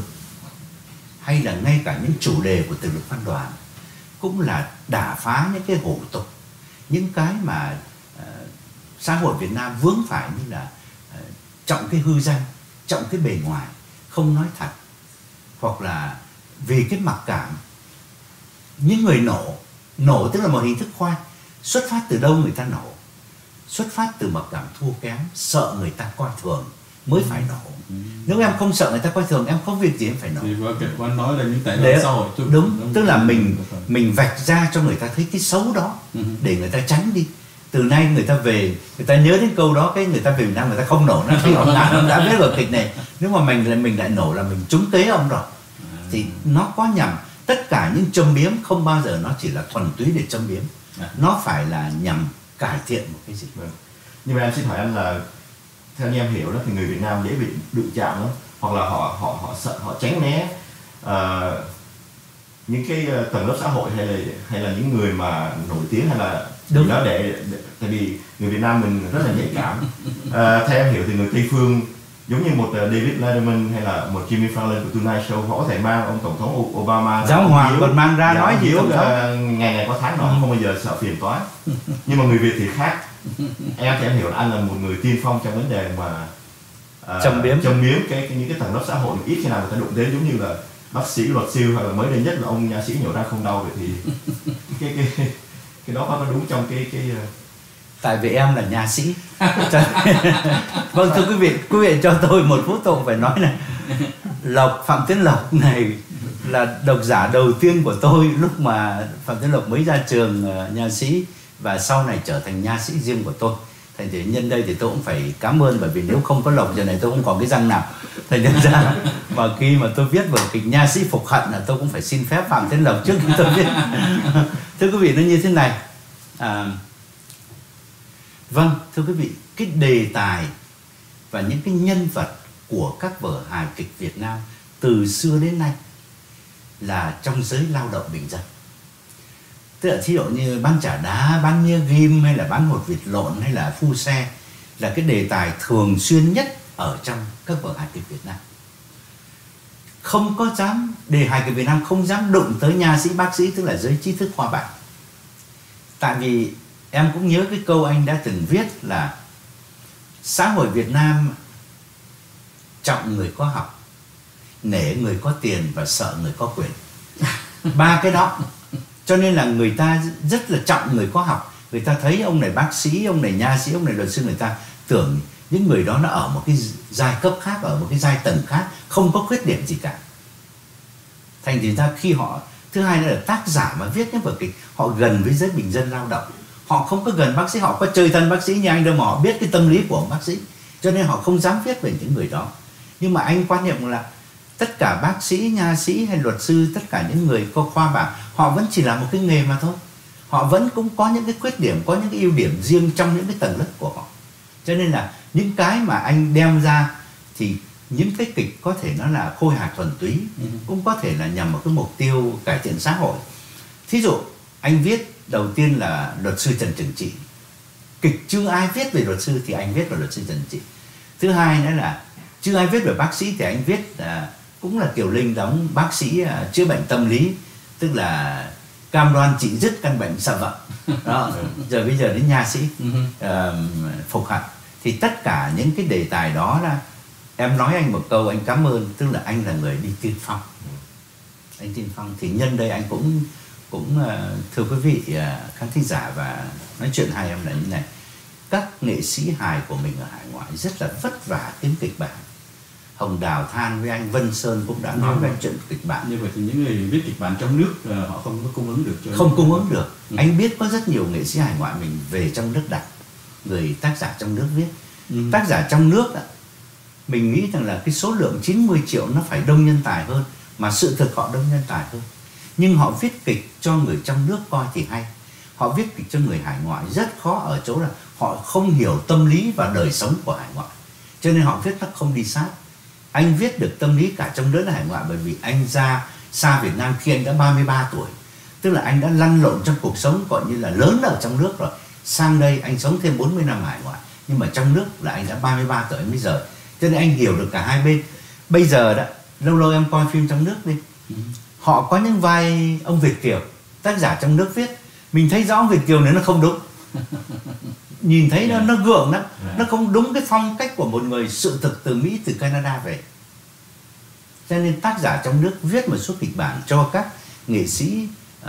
[SPEAKER 2] hay là ngay cả những chủ đề của Từ Lực Văn Đoàn cũng là đả phá những cái hủ tục, những cái mà uh, xã hội Việt Nam vướng phải, như là uh, trọng cái hư danh, trọng cái bề ngoài, không nói thật, hoặc là vì cái mặc cảm. Những người nổ, nổ tức là một hình thức khoe. Xuất phát từ đâu người ta nổ? Xuất phát từ mặc cảm thua kém, sợ người ta coi thường mới phải nổ. Ừ. Nếu em không sợ người ta coi thường, em không việc gì em phải nổ.
[SPEAKER 3] Thì vở kịch của anh nói là những tệ nạn xã hội.
[SPEAKER 2] Đúng, đúng, tức là mình mình vạch ra cho người ta thấy cái xấu đó, ừ. để người ta tránh đi. Từ nay người ta về, người ta nhớ đến câu đó, cái người ta về Việt Nam người ta không nổ nữa. Khi ông đã, ông đã viết vở kịch này, nếu mà mình lại mình lại nổ là mình trúng kế ông rồi. Thì nó có nhằm, tất cả những châm biếm không bao giờ nó chỉ là thuần túy để châm biếm. Nó phải là nhằm cải thiện một cái gì.
[SPEAKER 1] Vâng. Nhưng mà em xin hỏi anh là theo như em hiểu đó thì người Việt Nam dễ bị đụng chạm đó, hoặc là họ họ họ sợ, họ tránh né uh, những cái tầng lớp xã hội, hay là hay là những người mà nổi tiếng, hay là gì đó để, để tại vì người Việt Nam mình rất là nhạy cảm. Uh, theo em hiểu thì người Tây phương giống như một David Letterman hay là một Jimmy Fallon của Tonight Show, họ có thể mang ông tổng thống Obama,
[SPEAKER 2] giáo hoàng còn mang ra nói gì
[SPEAKER 1] tổng thống ngày ngày có tháng nào, ừ. không bao giờ sợ phiền toái. Nhưng mà người Việt thì khác. Em thì em hiểu là anh là một người tiên phong trong vấn đề mà uh,
[SPEAKER 2] châm biếm
[SPEAKER 1] châm biếm cái, cái những cái tầng lớp xã hội mà ít khi nào người ta đụng đến, giống như là bác sĩ, luật sư, hoặc là mới đây nhất là ông nha sĩ nhổ ra không đau. Vậy thì cái cái cái, cái đó có đúng trong cái cái uh...
[SPEAKER 2] tại vì em là nha sĩ. Vâng, thưa quý vị, quý vị cho tôi một phút tôi phải nói này. Lộc, Phạm Tiến Lộc này là độc giả đầu tiên của tôi lúc mà Phạm Tiến Lộc mới ra trường uh, nha sĩ, và sau này trở thành nha sĩ riêng của tôi. Thành thử nhân đây thì tôi cũng phải cảm ơn, bởi vì nếu không có Lộc giờ này tôi không còn cái răng nào. Thành nhân ra mà khi mà tôi viết vở kịch Nha Sĩ Phục Hận là tôi cũng phải xin phép Phạm Tiến Lộc trước khi tôi viết. Thưa quý vị, nó như thế này. À, vâng, thưa quý vị, cái đề tài và những cái nhân vật của các vở hài kịch Việt Nam từ xưa đến nay là trong giới lao động bình dân. Tức là thí dụ như bán chả đá, bán mía ghim, hay là bán hột vịt lộn, hay là phu xe, là cái đề tài thường xuyên nhất ở trong các vở hài kịch Việt Nam. Không có dám, đề hài kịch Việt Nam không dám đụng tới nha sĩ, bác sĩ, tức là giới trí thức khoa bảng. Tại vì em cũng nhớ cái câu anh đã từng viết là xã hội Việt Nam trọng người có học, nể người có tiền và sợ người có quyền. Ba cái đó. Cho nên là người ta rất là trọng người có học. Người ta thấy ông này bác sĩ, ông này nha sĩ, ông này luật sư, người ta tưởng những người đó nó ở một cái giai cấp khác, ở một cái giai tầng khác, không có khuyết điểm gì cả. Thành thì ra khi họ, thứ hai nữa là tác giả mà viết những vở kịch, họ gần với giới bình dân lao động. Họ không có gần bác sĩ, họ có chơi thân bác sĩ như anh đâu, mà họ biết cái tâm lý của ông bác sĩ. Cho nên họ không dám viết về những người đó. Nhưng mà anh quan niệm là tất cả bác sĩ, nha sĩ hay luật sư, tất cả những người có khoa bảng, họ vẫn chỉ là một cái nghề mà thôi. Họ vẫn cũng có những cái khuyết điểm, có những cái ưu điểm riêng trong những cái tầng lớp của họ. Cho nên là những cái mà anh đem ra thì những cái kịch có thể nó là khôi hài thuần túy, ừ. cũng có thể là nhằm vào cái mục tiêu cải thiện xã hội. Thí dụ anh viết đầu tiên là luật sư Trần Trường Trị, kịch chưa ai viết về luật sư thì anh viết về luật sư Trần Trị. Thứ hai nữa là chưa ai viết về bác sĩ thì anh viết à, cũng là Kiều Linh đóng bác sĩ à, chữa bệnh tâm lý, tức là cam đoan trị dứt căn bệnh sợ vợ. Đó, giờ bây giờ đến nha sĩ à, Phục Hận. Thì tất cả những cái đề tài đó là em nói anh một câu anh cảm ơn, tức là anh là người đi tiên phong. Anh tiên phong thì nhân đây anh cũng cũng uh, thưa quý vị uh, khán thính giả và nói chuyện hai em là như này. Các nghệ sĩ hài của mình ở hải ngoại rất là vất vả kiếm kịch bản. Hồng Đào than với anh Vân Sơn cũng đã nói về chuyện kịch bản.
[SPEAKER 3] Như vậy thì những người viết kịch bản trong nước uh, họ không có cung ứng được cho
[SPEAKER 2] không cung ứng được. Ừ. Anh biết có rất nhiều nghệ sĩ hải ngoại mình về trong nước đặt, người tác giả trong nước viết. Ừ. Tác giả trong nước đó, mình nghĩ rằng là cái số lượng chín mươi triệu nó phải đông nhân tài hơn, mà sự thực họ đông nhân tài hơn. Nhưng họ viết kịch cho người trong nước coi thì hay. Họ viết kịch cho người hải ngoại rất khó ở chỗ là họ không hiểu tâm lý và đời sống của hải ngoại, cho nên họ viết nó không đi sát. Anh viết được tâm lý cả trong nước hải ngoại bởi vì anh ra xa Việt Nam khi anh đã ba mươi ba tuổi. Tức là anh đã lăn lộn trong cuộc sống gọi như là lớn ở trong nước rồi. Sang đây anh sống thêm bốn mươi năm hải ngoại, nhưng mà trong nước là anh đã ba mươi ba tuổi mới rời. Cho nên anh hiểu được cả hai bên. Bây giờ đó, lâu lâu em coi phim trong nước đi, ừ. họ có những vai ông Việt Kiều, tác giả trong nước viết, mình thấy rõ ông Việt Kiều này nó không đúng. Nhìn thấy nó, nó gượng lắm, nó không đúng cái phong cách của một người sự thực từ Mỹ, từ Canada về. Cho nên tác giả trong nước viết một số kịch bản cho các nghệ sĩ. uh,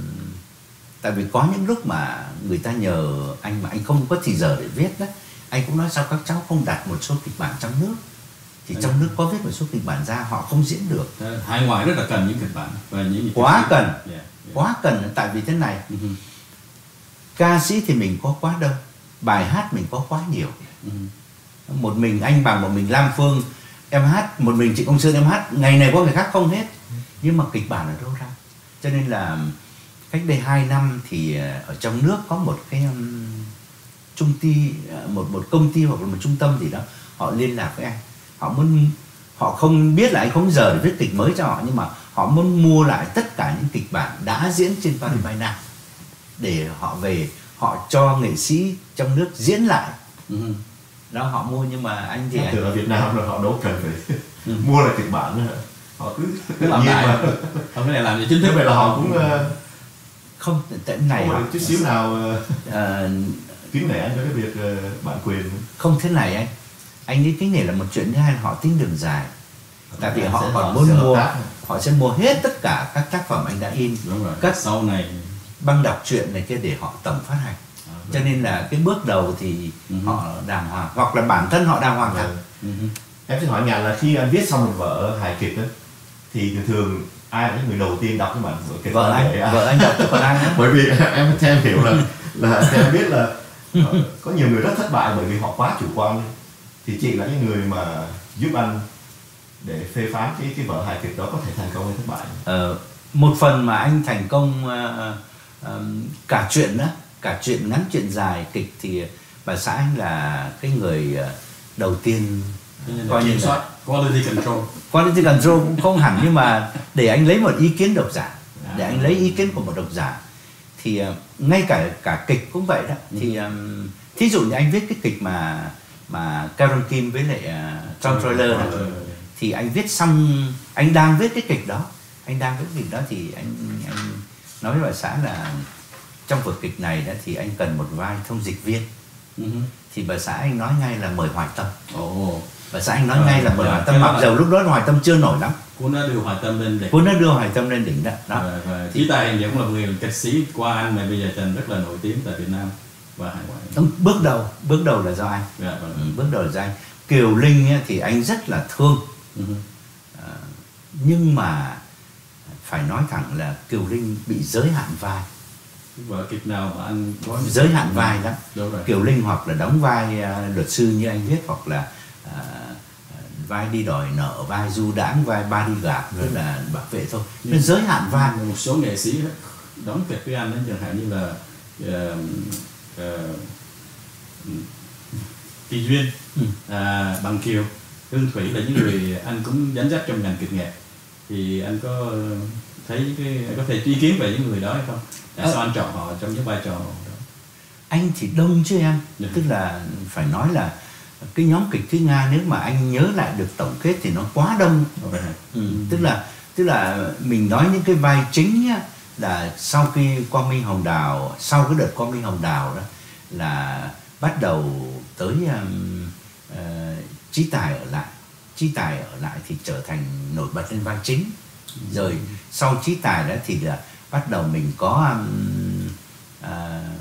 [SPEAKER 2] Tại vì có những lúc mà người ta nhờ anh mà anh không có thì giờ để viết đó, anh cũng nói sao các cháu không đặt một số kịch bản trong nước. Thì trong nước có viết một số kịch bản ra họ không diễn được.
[SPEAKER 3] Hải ngoại rất là cần những kịch bản và những
[SPEAKER 2] quá cần,
[SPEAKER 3] yeah, yeah.
[SPEAKER 2] quá cần. Tại vì thế này, uh-huh. ca sĩ thì mình có quá đông, bài hát mình có quá nhiều. Uh-huh. Một mình anh bằng một mình Lam Phương em hát, một mình chị Công Sơn em hát, ngày này có người khác không hết. Uh-huh. Nhưng mà kịch bản ở đâu ra? Cho nên là cách đây hai năm thì ở trong nước có một cái um, trung ty, một một công ty hoặc là một trung tâm gì đó, họ liên lạc với anh. Họ muốn, họ không biết là anh không giờ để viết kịch mới cho họ, nhưng mà họ muốn mua lại tất cả những kịch bản đã diễn trên Paris by Night để họ về họ cho nghệ sĩ trong nước diễn lại. Uh-huh. Đó họ mua, nhưng mà anh thì
[SPEAKER 1] anh tưởng là Việt Nam là họ đâu cần phải uh-huh. mua lại kịch bản nữa. Họ cứ
[SPEAKER 3] cứ làm lại mà không cái này làm gì chính thức.
[SPEAKER 1] Vậy là họ cũng uh,
[SPEAKER 2] không tại này
[SPEAKER 1] không chút xíu nào
[SPEAKER 2] uh,
[SPEAKER 1] kính nể cho cái việc uh, bản quyền.
[SPEAKER 2] Không thế này anh, anh nghĩ cái này là một chuyện thứ hai, họ tính đường dài. Tại vì họ còn muốn mua, họ sẽ mua hết tất cả các tác phẩm anh đã in.
[SPEAKER 3] Đúng rồi.
[SPEAKER 2] Các
[SPEAKER 3] sau này
[SPEAKER 2] băng đọc truyện này kia để họ tổng phát hành. À, cho nên là cái bước đầu thì uh-huh. họ đàng hoàng, hoặc là bản thân họ đàng hoàng thật.
[SPEAKER 1] Uh-huh. Em xin hỏi Nhàn là khi anh viết xong một vở hài kịch đó, thì thường ai là những người đầu tiên đọc cái bản vở kịch?
[SPEAKER 2] Vợ anh,
[SPEAKER 1] để...
[SPEAKER 2] vợ anh đọc cho con anh.
[SPEAKER 1] Bởi vì em theo em hiểu là là em biết là có nhiều người rất thất bại bởi vì họ quá chủ quan. Thì chị là những người mà giúp anh để phê phán cái cái vở hài kịch đó có thể thành công hay thất bại?
[SPEAKER 2] Ờ, một phần mà anh thành công uh, uh, cả chuyện đó, cả chuyện ngắn chuyện dài kịch thì bà xã anh là cái người uh, đầu tiên
[SPEAKER 3] coi như soát quality control.
[SPEAKER 2] Quality control cũng không hẳn, nhưng mà để anh lấy một ý kiến độc giả, để anh lấy ý kiến của một độc giả thì uh, ngay cả cả kịch cũng vậy đó. Ừ. Thì um, thí dụ như anh viết cái kịch mà mà Karen Kim với lại uh, John Troyer này, thì anh viết xong, anh đang viết cái kịch đó, anh đang viết kịch đó thì anh anh nói với bà xã là trong vở kịch này đó thì anh cần một vai thông dịch viên. Uh-huh. Thì bà xã anh nói ngay là mời Hoài Tâm.
[SPEAKER 3] Oh.
[SPEAKER 2] Bà xã anh nói à, ngay là mời Hoài Tâm, mặc dầu lúc đó Hoài Tâm chưa nổi lắm.
[SPEAKER 3] Cô đã đưa Hoài Tâm lên đỉnh.
[SPEAKER 2] Cô đã đưa Hoài Tâm lên đỉnh đó. đó.
[SPEAKER 3] Và, và Chí Tài thì cũng là một người ca sĩ qua anh mà bây giờ Trần rất là nổi tiếng tại Việt Nam và hải ngoại.
[SPEAKER 2] Đúng, bước đầu, bước đầu là do anh.
[SPEAKER 3] Yeah, vâng.
[SPEAKER 2] ừ, bước đầu là do anh. Kiều Linh ấy, thì anh rất là thương. Uh-huh. À, nhưng mà phải nói thẳng là Kiều Linh bị giới hạn vai.
[SPEAKER 3] Vở kịch nào mà anh có
[SPEAKER 2] giới hạn vai lắm. Kiều Linh hoặc là đóng vai uh, luật sư như anh viết, hoặc là uh, vai đi đòi nợ, vai du đãng, vai bodyguard, tức là bảo vệ thôi. Nó giới hạn vai.
[SPEAKER 3] Một số nghệ sĩ đóng kịch với anh ấy, chẳng hạn như là uh, uh, Kỳ Duyên, ừ. à, Bằng Kiều, Hương Thủy là những người anh cũng dẫn dắt trong ngành kịch nghệ, thì anh có thấy những cái, có thể ý kiến về những người đó hay không? Tại sao anh chọn họ trong những vai trò đó?
[SPEAKER 2] Anh thì đông chứ em,
[SPEAKER 3] Yeah.
[SPEAKER 2] tức là phải nói là cái nhóm kịch Thúy Nga nếu mà anh nhớ lại được tổng kết thì nó quá đông.
[SPEAKER 3] Okay.
[SPEAKER 2] Ừ, tức là tức là mình nói những cái vai chính nhá, là sau khi Quang Minh Hồng Đào, sau cái đợt Quang Minh Hồng Đào đó là bắt đầu tới um, uh, Chí Tài ở lại. Chí Tài ở lại thì trở thành nổi bật lên vai chính. Rồi sau Chí Tài đó thì là bắt đầu mình có um, uh,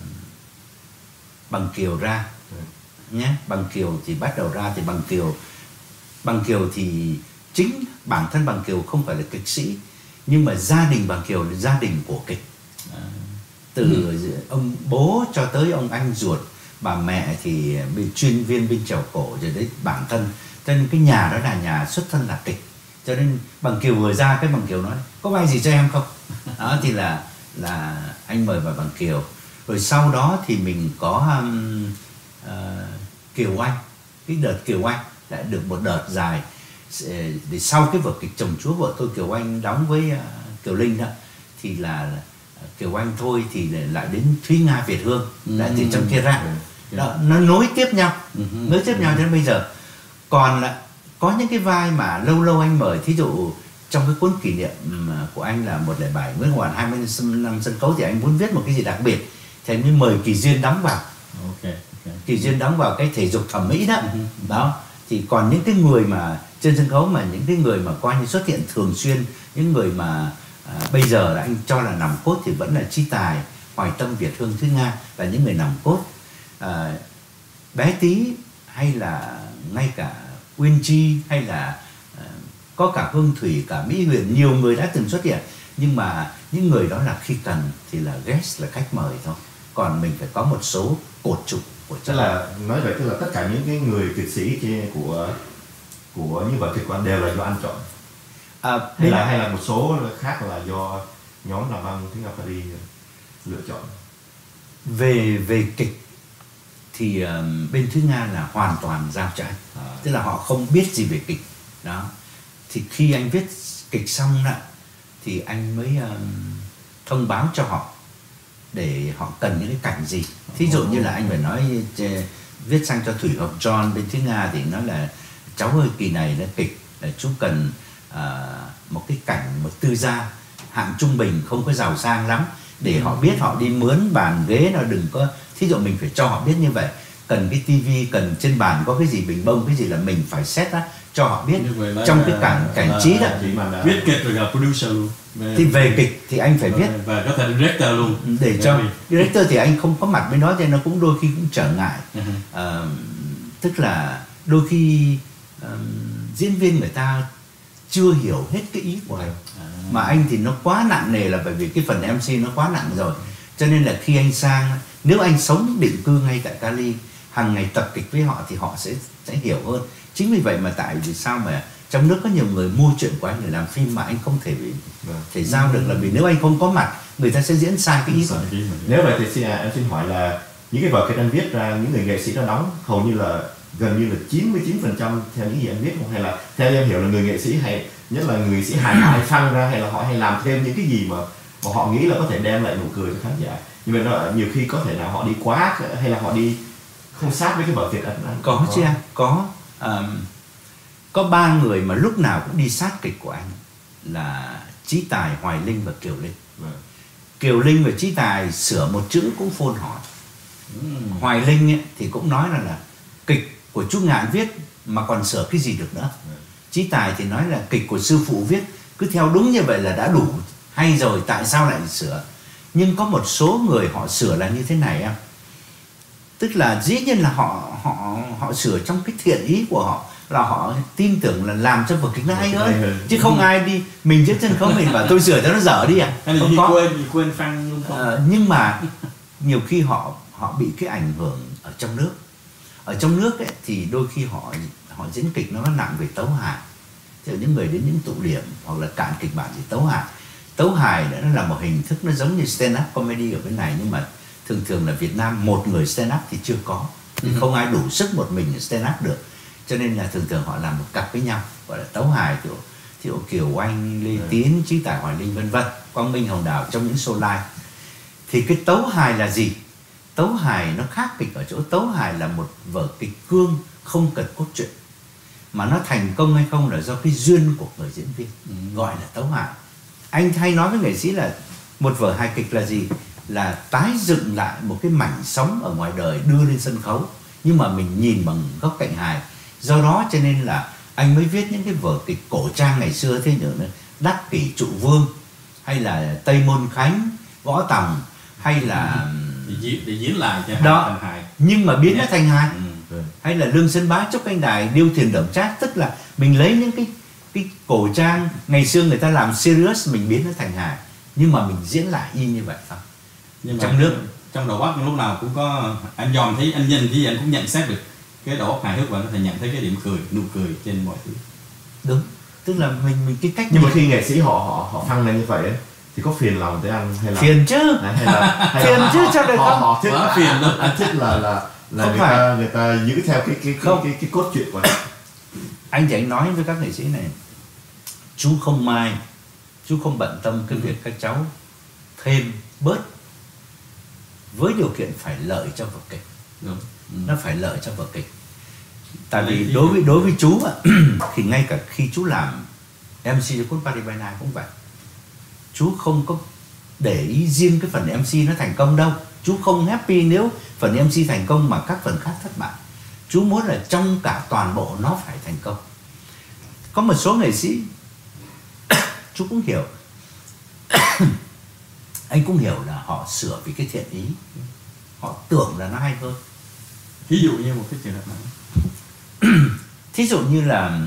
[SPEAKER 2] Bằng Kiều ra nhé. Bằng Kiều thì bắt đầu ra thì Bằng Kiều Bằng Kiều thì chính bản thân Bằng Kiều không phải là kịch sĩ, nhưng mà gia đình Bằng Kiều là gia đình của kịch. Từ ừ. ông bố cho tới ông anh ruột, bà mẹ thì bị chuyên viên bên trèo cổ, rồi đấy bản thân, cho nên cái nhà đó là nhà xuất thân là kịch. Cho nên Bằng Kiều vừa ra cái Bằng Kiều nói có vai gì cho em không, đó thì là là anh mời vào Bằng Kiều. Rồi sau đó thì mình có um, uh, Kiều Anh, cái đợt Kiều Anh đã được một đợt dài. Để sau cái vở kịch Chồng Chúa Vợ Tôi Kiều Anh đóng với uh, Kiều Linh đó, thì là uh, Kiều Anh thôi thì lại đến Thúy Nga Việt Hương, lại từ trong kia ra. Đó, nó nối tiếp nhau, nối tiếp nhau đến bây giờ. Còn là có những cái vai mà lâu lâu anh mời, thí dụ trong cái cuốn kỷ niệm của anh là một không bảy Nguyễn Hoàn hai mươi năm sân khấu, thì anh muốn viết một cái gì đặc biệt thì anh mới mời Kỳ Duyên đóng vào.
[SPEAKER 3] Okay, okay.
[SPEAKER 2] Kỳ Duyên đóng vào cái thể dục thẩm mỹ đó. Uh-huh. Đó thì còn những cái người mà trên sân khấu, mà những cái người mà coi như xuất hiện thường xuyên, những người mà à, bây giờ là anh cho là nòng cốt thì vẫn là Chí Tài, Hoài Tâm, Việt Hương, Thúy Nga là những người nòng cốt. À, Bé Tí hay là ngay cả Uyên Chi hay là à, có cả Hương Thủy, cả Mỹ Huyền, nhiều người đã từng xuất hiện, nhưng mà những người đó là khi cần thì là guest, là khách mời thôi. Còn mình phải có một số cột trụ của
[SPEAKER 1] Tức là nói vậy, tức là tất cả những cái người kịch sĩ của của như vở kịch của anh đều là do anh chọn,
[SPEAKER 2] à,
[SPEAKER 1] hay là hay là một số khác là do nhóm làm băng Thúy Nga Paris lựa chọn?
[SPEAKER 2] Về về kịch thì um, bên Thúy Nga là hoàn toàn giao cho anh, à. Tức là họ không biết gì về kịch đó. Thì khi anh viết kịch xong đó, thì anh mới um, thông báo cho họ để họ cần những cái cảnh gì. Thí dụ như là anh phải nói viết sang cho Thủy Ngọc John bên Thúy Nga thì nó là cháu ơi kỳ này là kịch là chú cần uh, một cái cảnh, một tư gia hạng trung bình, không có giàu sang lắm, để ừ. họ biết họ đi mướn bàn ghế nó đừng có, thí dụ mình phải cho họ biết như vậy. Cần cái tivi, cần trên bàn có cái gì bình bông, cái gì là mình phải set á, cho họ biết trong cái cảnh cảnh trí đó.
[SPEAKER 3] Viết kịch rồi gặp producer luôn.
[SPEAKER 2] Thì về kịch thì anh phải viết,
[SPEAKER 3] và có thể director luôn,
[SPEAKER 2] để cho director thì anh không có mặt bên đó, cho nên nó cũng đôi khi cũng trở ngại. Uh-huh. Uh, tức là đôi khi uh, diễn viên người ta chưa hiểu hết cái ý của anh, uh-huh. mà anh thì nó quá nặng nề, là bởi vì cái phần em xê nó quá nặng rồi, cho nên là khi anh sang, nếu anh sống định cư ngay tại Cali, hàng ngày tập kịch với họ thì họ sẽ sẽ hiểu hơn. Chính vì vậy mà tại vì sao mà trong nước có nhiều người mua chuyện của anh để làm phim mà anh không thể thể giao được, là vì nếu anh không có mặt người ta sẽ diễn sai cái ý của anh.
[SPEAKER 1] Nếu vậy thì xin, à, em xin hỏi là những cái vở kịch anh viết ra, những người nghệ sĩ đó đóng hầu như là gần như là chín mươi chín phần trăm theo những gì anh viết không, hay là theo em hiểu là người nghệ sĩ hay nhất là người nghệ sĩ hài hay phăng ra, hay là họ hay làm thêm những cái gì mà mà họ nghĩ là có thể đem lại nụ cười cho khán giả, nhưng mà nó, nhiều khi có thể là họ đi quá, hay là họ đi không sát với cái vở kịch anh, anh
[SPEAKER 2] có chứ anh có um, có ba người mà lúc nào cũng đi sát kịch của anh là Chí Tài, Hoài Linh và Kiều Linh.
[SPEAKER 1] Vâng.
[SPEAKER 2] Kiều Linh và Chí Tài sửa một chữ cũng phone hỏi. uhm. Hoài Linh ấy, thì cũng nói là, là kịch của chú Ngạn viết mà còn sửa cái gì được nữa. Vâng. Chí Tài thì nói là kịch của sư phụ viết cứ theo đúng như vậy là đã đủ hay rồi, tại sao lại sửa. Nhưng có một số người họ sửa là như thế này em, tức là dĩ nhiên là họ họ họ sửa trong cái thiện ý của họ, là họ tin tưởng là làm cho vở kịch nó hay hơn, chứ không ai đi mình trên sân khấu mình bảo tôi sửa cho nó dở đi à,
[SPEAKER 3] không có. Quên quên phăng luôn không.
[SPEAKER 2] À, nhưng mà nhiều khi họ họ bị cái ảnh hưởng ở trong nước. Ở trong nước ấy, thì đôi khi họ họ diễn kịch nó nặng về tấu hài. Thì những người đến những tụ điểm hoặc là cạn kịch bản thì tấu hài. Tấu hài nó là một hình thức nó giống như stand up comedy ở bên này, nhưng mà thường thường là Việt Nam một người stand up thì chưa có, thì không ai đủ sức một mình stand up được. cho nên là thường thường họ làm một cặp với nhau, gọi là tấu hài, kiểu kiểu Kiều Oanh, Lê Tiến, Trí Tài, Hoài Linh vân vân, Quang Minh, Hồng Đào trong những show live. Thì cái tấu hài là gì? Tấu hài nó khác kịch ở chỗ tấu hài là một vở kịch cương không cần cốt truyện, mà nó thành công hay không là do cái duyên của người diễn viên, ừ. gọi là tấu hài. Anh hay nói với nghệ sĩ là một vở hài kịch là gì? Là tái dựng lại một cái mảnh sống ở ngoài đời đưa lên sân khấu, nhưng mà mình nhìn bằng góc cạnh hài. Do đó cho nên là anh mới viết những cái vở kịch cổ trang ngày xưa, thế nữa Đắc Kỷ Trụ Vương, hay là Tây Môn Khánh, Võ Tòng, hay là
[SPEAKER 3] để diễn, để diễn lại cho
[SPEAKER 2] đó,
[SPEAKER 3] thành hài,
[SPEAKER 2] nhưng mà biến nó thành hài.
[SPEAKER 3] Ừ.
[SPEAKER 2] Hay là Lương Sơn Bá, Trúc Anh Đài, Điêu Thuyền Đổng Trác, tức là mình lấy những cái cái cổ trang ngày xưa người ta làm serious, mình biến nó thành hài, nhưng mà mình diễn lại y như vậy thôi.
[SPEAKER 3] Nhưng
[SPEAKER 2] trong nước,
[SPEAKER 3] trong đầu óc lúc nào cũng có, anh dòm thấy, anh nhìn thì anh cũng nhận xét được cái đầu óc hài hước và có thể nhận thấy cái điểm cười, nụ cười trên mọi thứ.
[SPEAKER 2] Đúng, tức là mình mình cái cách.
[SPEAKER 1] Nhưng mà khi nghệ sĩ họ họ họ phăng lên như vậy ấy, thì có phiền lòng tới anh hay là
[SPEAKER 2] phiền chứ?
[SPEAKER 1] Hay là, hay
[SPEAKER 2] phiền
[SPEAKER 1] là
[SPEAKER 2] chứ
[SPEAKER 1] họ,
[SPEAKER 2] cho được
[SPEAKER 1] họ,
[SPEAKER 2] không?
[SPEAKER 1] họ thích
[SPEAKER 3] quá phiền luôn.
[SPEAKER 1] Anh thích là là là
[SPEAKER 2] không
[SPEAKER 1] người
[SPEAKER 2] phải.
[SPEAKER 1] ta người ta giữ theo cái cái cái, cái, cái cốt truyện của anh.
[SPEAKER 2] Anh thì anh nói với các nghệ sĩ này, chú không mai, chú không bận tâm cái việc các cháu thêm bớt, với điều kiện phải lợi cho vở kịch.
[SPEAKER 3] Đúng.
[SPEAKER 2] Nó phải lợi cho vở kịch. Tại vì đối với đối với chú thì ngay cả khi chú làm em xê cho Good Party by Night cũng vậy, chú không có để ý riêng cái phần em xê nó thành công đâu. Chú không happy nếu phần em xê thành công mà các phần khác thất bại. Chú muốn là trong cả toàn bộ nó phải thành công. Có một số nghệ sĩ chú cũng hiểu anh cũng hiểu là họ sửa vì cái thiện ý, họ tưởng là nó hay hơn.
[SPEAKER 3] Ví dụ như một cái trường hợp nào?
[SPEAKER 2] Thí dụ như là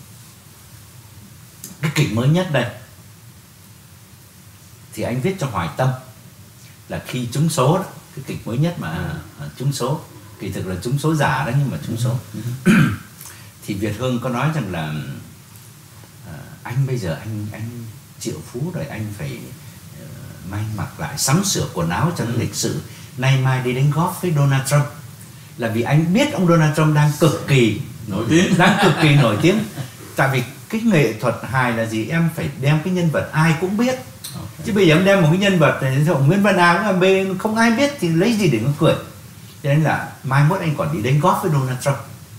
[SPEAKER 2] cái kịch mới nhất đây thì anh viết cho Hoài Tâm, là khi trúng số đó, cái kịch mới nhất mà trúng số, kỳ thực là trúng số giả đó nhưng mà trúng số. Thì Việt Hương có nói rằng là à, anh bây giờ anh anh triệu phú rồi, anh phải uh, may mặc lại, sắm sửa quần áo cho nó lịch sự, nay mai đi đánh golf với Donald Trump. Là vì anh biết ông Donald Trump đang cực kỳ
[SPEAKER 3] nổi tiếng,
[SPEAKER 2] đang cực kỳ nổi tiếng. Tại vì cái nghệ thuật hài là gì? Em phải đem cái nhân vật ai cũng biết. Okay. Chứ bây giờ em đem một cái nhân vật này, Nguyễn Văn A cũng là B, không ai biết thì lấy gì để nó cười. Cho nên là mai mốt anh còn đi đánh golf với Donald Trump.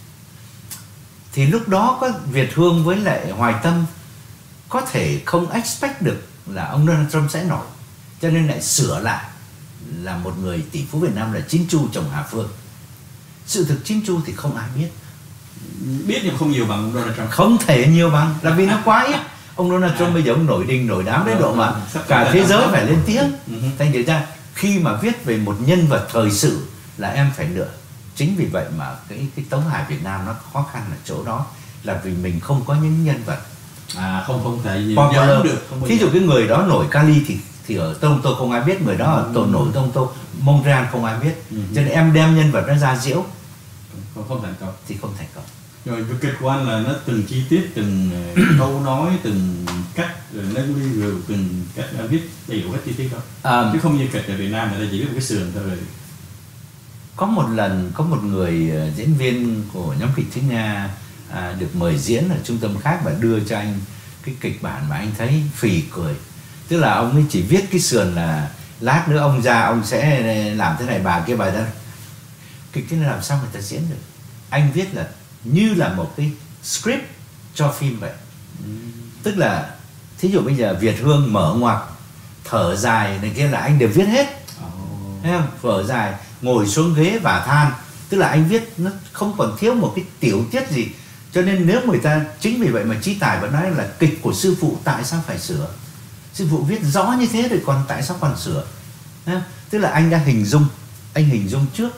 [SPEAKER 2] Thì lúc đó có Việt Hương với lại Hoài Tâm có thể không expect được là ông Donald Trump sẽ nổi, cho nên lại sửa lại là một người tỷ phú Việt Nam là Chín Chu chồng Hà Phương. Sự thực Chín Chu thì không ai biết,
[SPEAKER 3] biết nhưng không nhiều bằng ông Donald Trump.
[SPEAKER 2] Không thể nhiều bằng, là vì nó quá ít. Ông Donald Trump à. bây giờ ông nổi đình nổi đám đến độ mà cả thế giới phải lên tiếng. Thành thử ra khi mà viết về một nhân vật thời sự là em phải lựa. Chính vì vậy mà cái cái tấu hài Việt Nam nó khó khăn ở chỗ đó, là vì mình không có những nhân vật
[SPEAKER 3] à không không thể
[SPEAKER 2] nhớ
[SPEAKER 3] được.
[SPEAKER 2] Thí dụ cái người đó nổi Cali thì thì ở Toronto không ai biết, người đó ở tổ nổi Toronto, Montreal không ai biết. Ừ. Cho nên em đem nhân vật nó ra diễu
[SPEAKER 3] không, không thành công
[SPEAKER 2] thì không thành công.
[SPEAKER 3] Rồi cái kịch của anh là nó từng chi tiết, từng câu nói, từng cách nâng ly rượu, từng cách anh viết đầy đủ các chi tiết không? À, chứ không như kịch ở Việt Nam người ta chỉ biết một cái sườn thôi. Rồi
[SPEAKER 2] có một lần có một người uh, diễn viên của nhóm kịch Thúy Nga à, được mời diễn ở trung tâm khác và đưa cho anh cái kịch bản mà anh thấy phì cười. Tức là ông ấy chỉ viết cái sườn là lát nữa ông ra ông sẽ làm thế này bà kia bà đó. Kịch cái này làm sao người ta diễn được? Anh viết là như là một cái script cho phim vậy. Ừ. Tức là thí dụ bây giờ Việt Hương mở ngoặc, thở dài này kia là anh đều viết hết. Oh. Thấy không? Thở dài, ngồi xuống ghế và than. Tức là anh viết nó không còn thiếu một cái tiểu tiết gì. Cho nên nếu người ta, chính vì vậy mà Trí Tài vẫn nói là kịch của sư phụ tại sao phải sửa? Sư phụ viết rõ như thế rồi còn tại sao còn sửa? Thấy không? Tức là anh đã hình dung, anh hình dung trước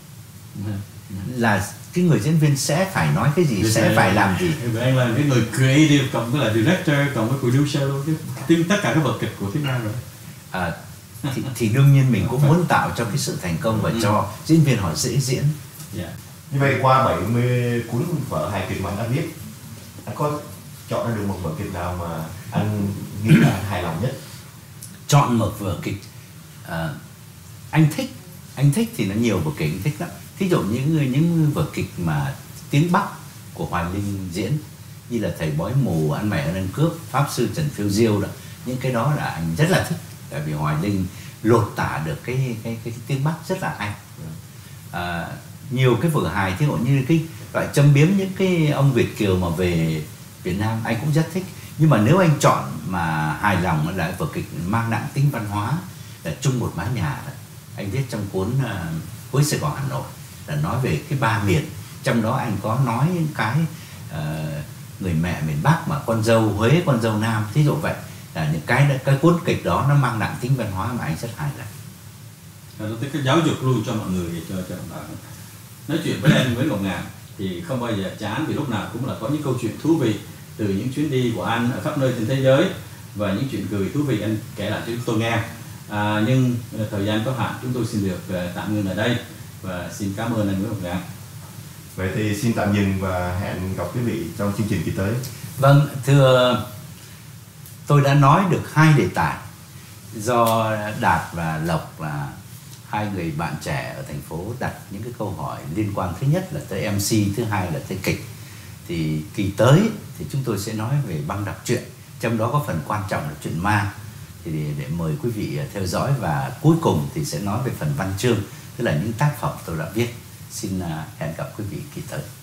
[SPEAKER 2] là cái người diễn viên sẽ phải nói cái gì, sẽ là, phải làm gì.
[SPEAKER 3] Anh là cái người creative cộng với là director cộng với producer luôn chứ, tất cả các vở kịch của Thúy Nga rồi.
[SPEAKER 2] À, thì, thì đương nhiên mình cũng muốn tạo cho cái sự thành công và cho diễn viên họ dễ diễn.
[SPEAKER 1] Yeah. Như vậy qua bảy mươi cuốn vở hài kịch mà anh đã viết, anh có chọn ra được một vở kịch nào mà anh nghĩ là anh hài lòng nhất?
[SPEAKER 2] Chọn một vở kịch à, anh thích, anh thích thì nó nhiều vở kịch anh thích lắm. Thí dụ những những vở kịch mà tiếng Bắc của Hoài Linh diễn, như là Thầy Bói Mù, Ăn Mày Ăn Ăn Cướp, Pháp Sư Trần Phiêu Diêu đó. Những cái đó là anh rất là thích, tại vì Hoài Linh lột tả được cái cái cái, cái tiếng Bắc rất là hay. À, nhiều cái vở hài thí dụ như cái loại châm biếm những cái ông Việt kiều mà về Việt Nam anh cũng rất thích. Nhưng mà nếu anh chọn mà hài lòng là vở kịch mang nặng tính văn hóa là Chung Một Mái Nhà đó. Anh viết trong cuốn uh, Cuối Sài Gòn Hà Nội là nói về cái ba miền, trong đó anh có nói những cái uh, người mẹ miền Bắc mà con dâu Huế, con dâu Nam, thí dụ vậy là những cái cái cuốn kịch đó nó mang nặng tính văn hóa mà anh rất hài lòng.
[SPEAKER 3] Nó tới cái giáo dục luôn cho mọi người, cho cho bạn nói chuyện với anh Nguyễn Ngọc Ngạn thì không bao giờ chán, vì lúc nào cũng là có những câu chuyện thú vị từ những chuyến đi của anh ở khắp nơi trên thế giới và những chuyện cười thú vị anh kể lại cho chúng tôi nghe. À, nhưng thời gian có hạn, chúng tôi xin được tạm ngưng ở đây và xin cảm ơn anh Nguyễn Ngọc Ngạn.
[SPEAKER 1] Vậy thì xin tạm dừng và hẹn gặp quý vị trong chương trình kỳ tới.
[SPEAKER 2] Vâng, thưa, tôi đã nói được hai đề tài do Đạt và Lộc là hai người bạn trẻ ở thành phố đặt những cái câu hỏi liên quan, thứ nhất là tới em xê, thứ hai là tới kịch. Thì kỳ tới thì chúng tôi sẽ nói về băng đọc truyện, trong đó có phần quan trọng là truyện ma. Thì để, để mời quý vị theo dõi, và cuối cùng thì sẽ nói về phần văn chương, tức là những tác phẩm tôi đã viết. Xin hẹn gặp quý vị kỳ tới.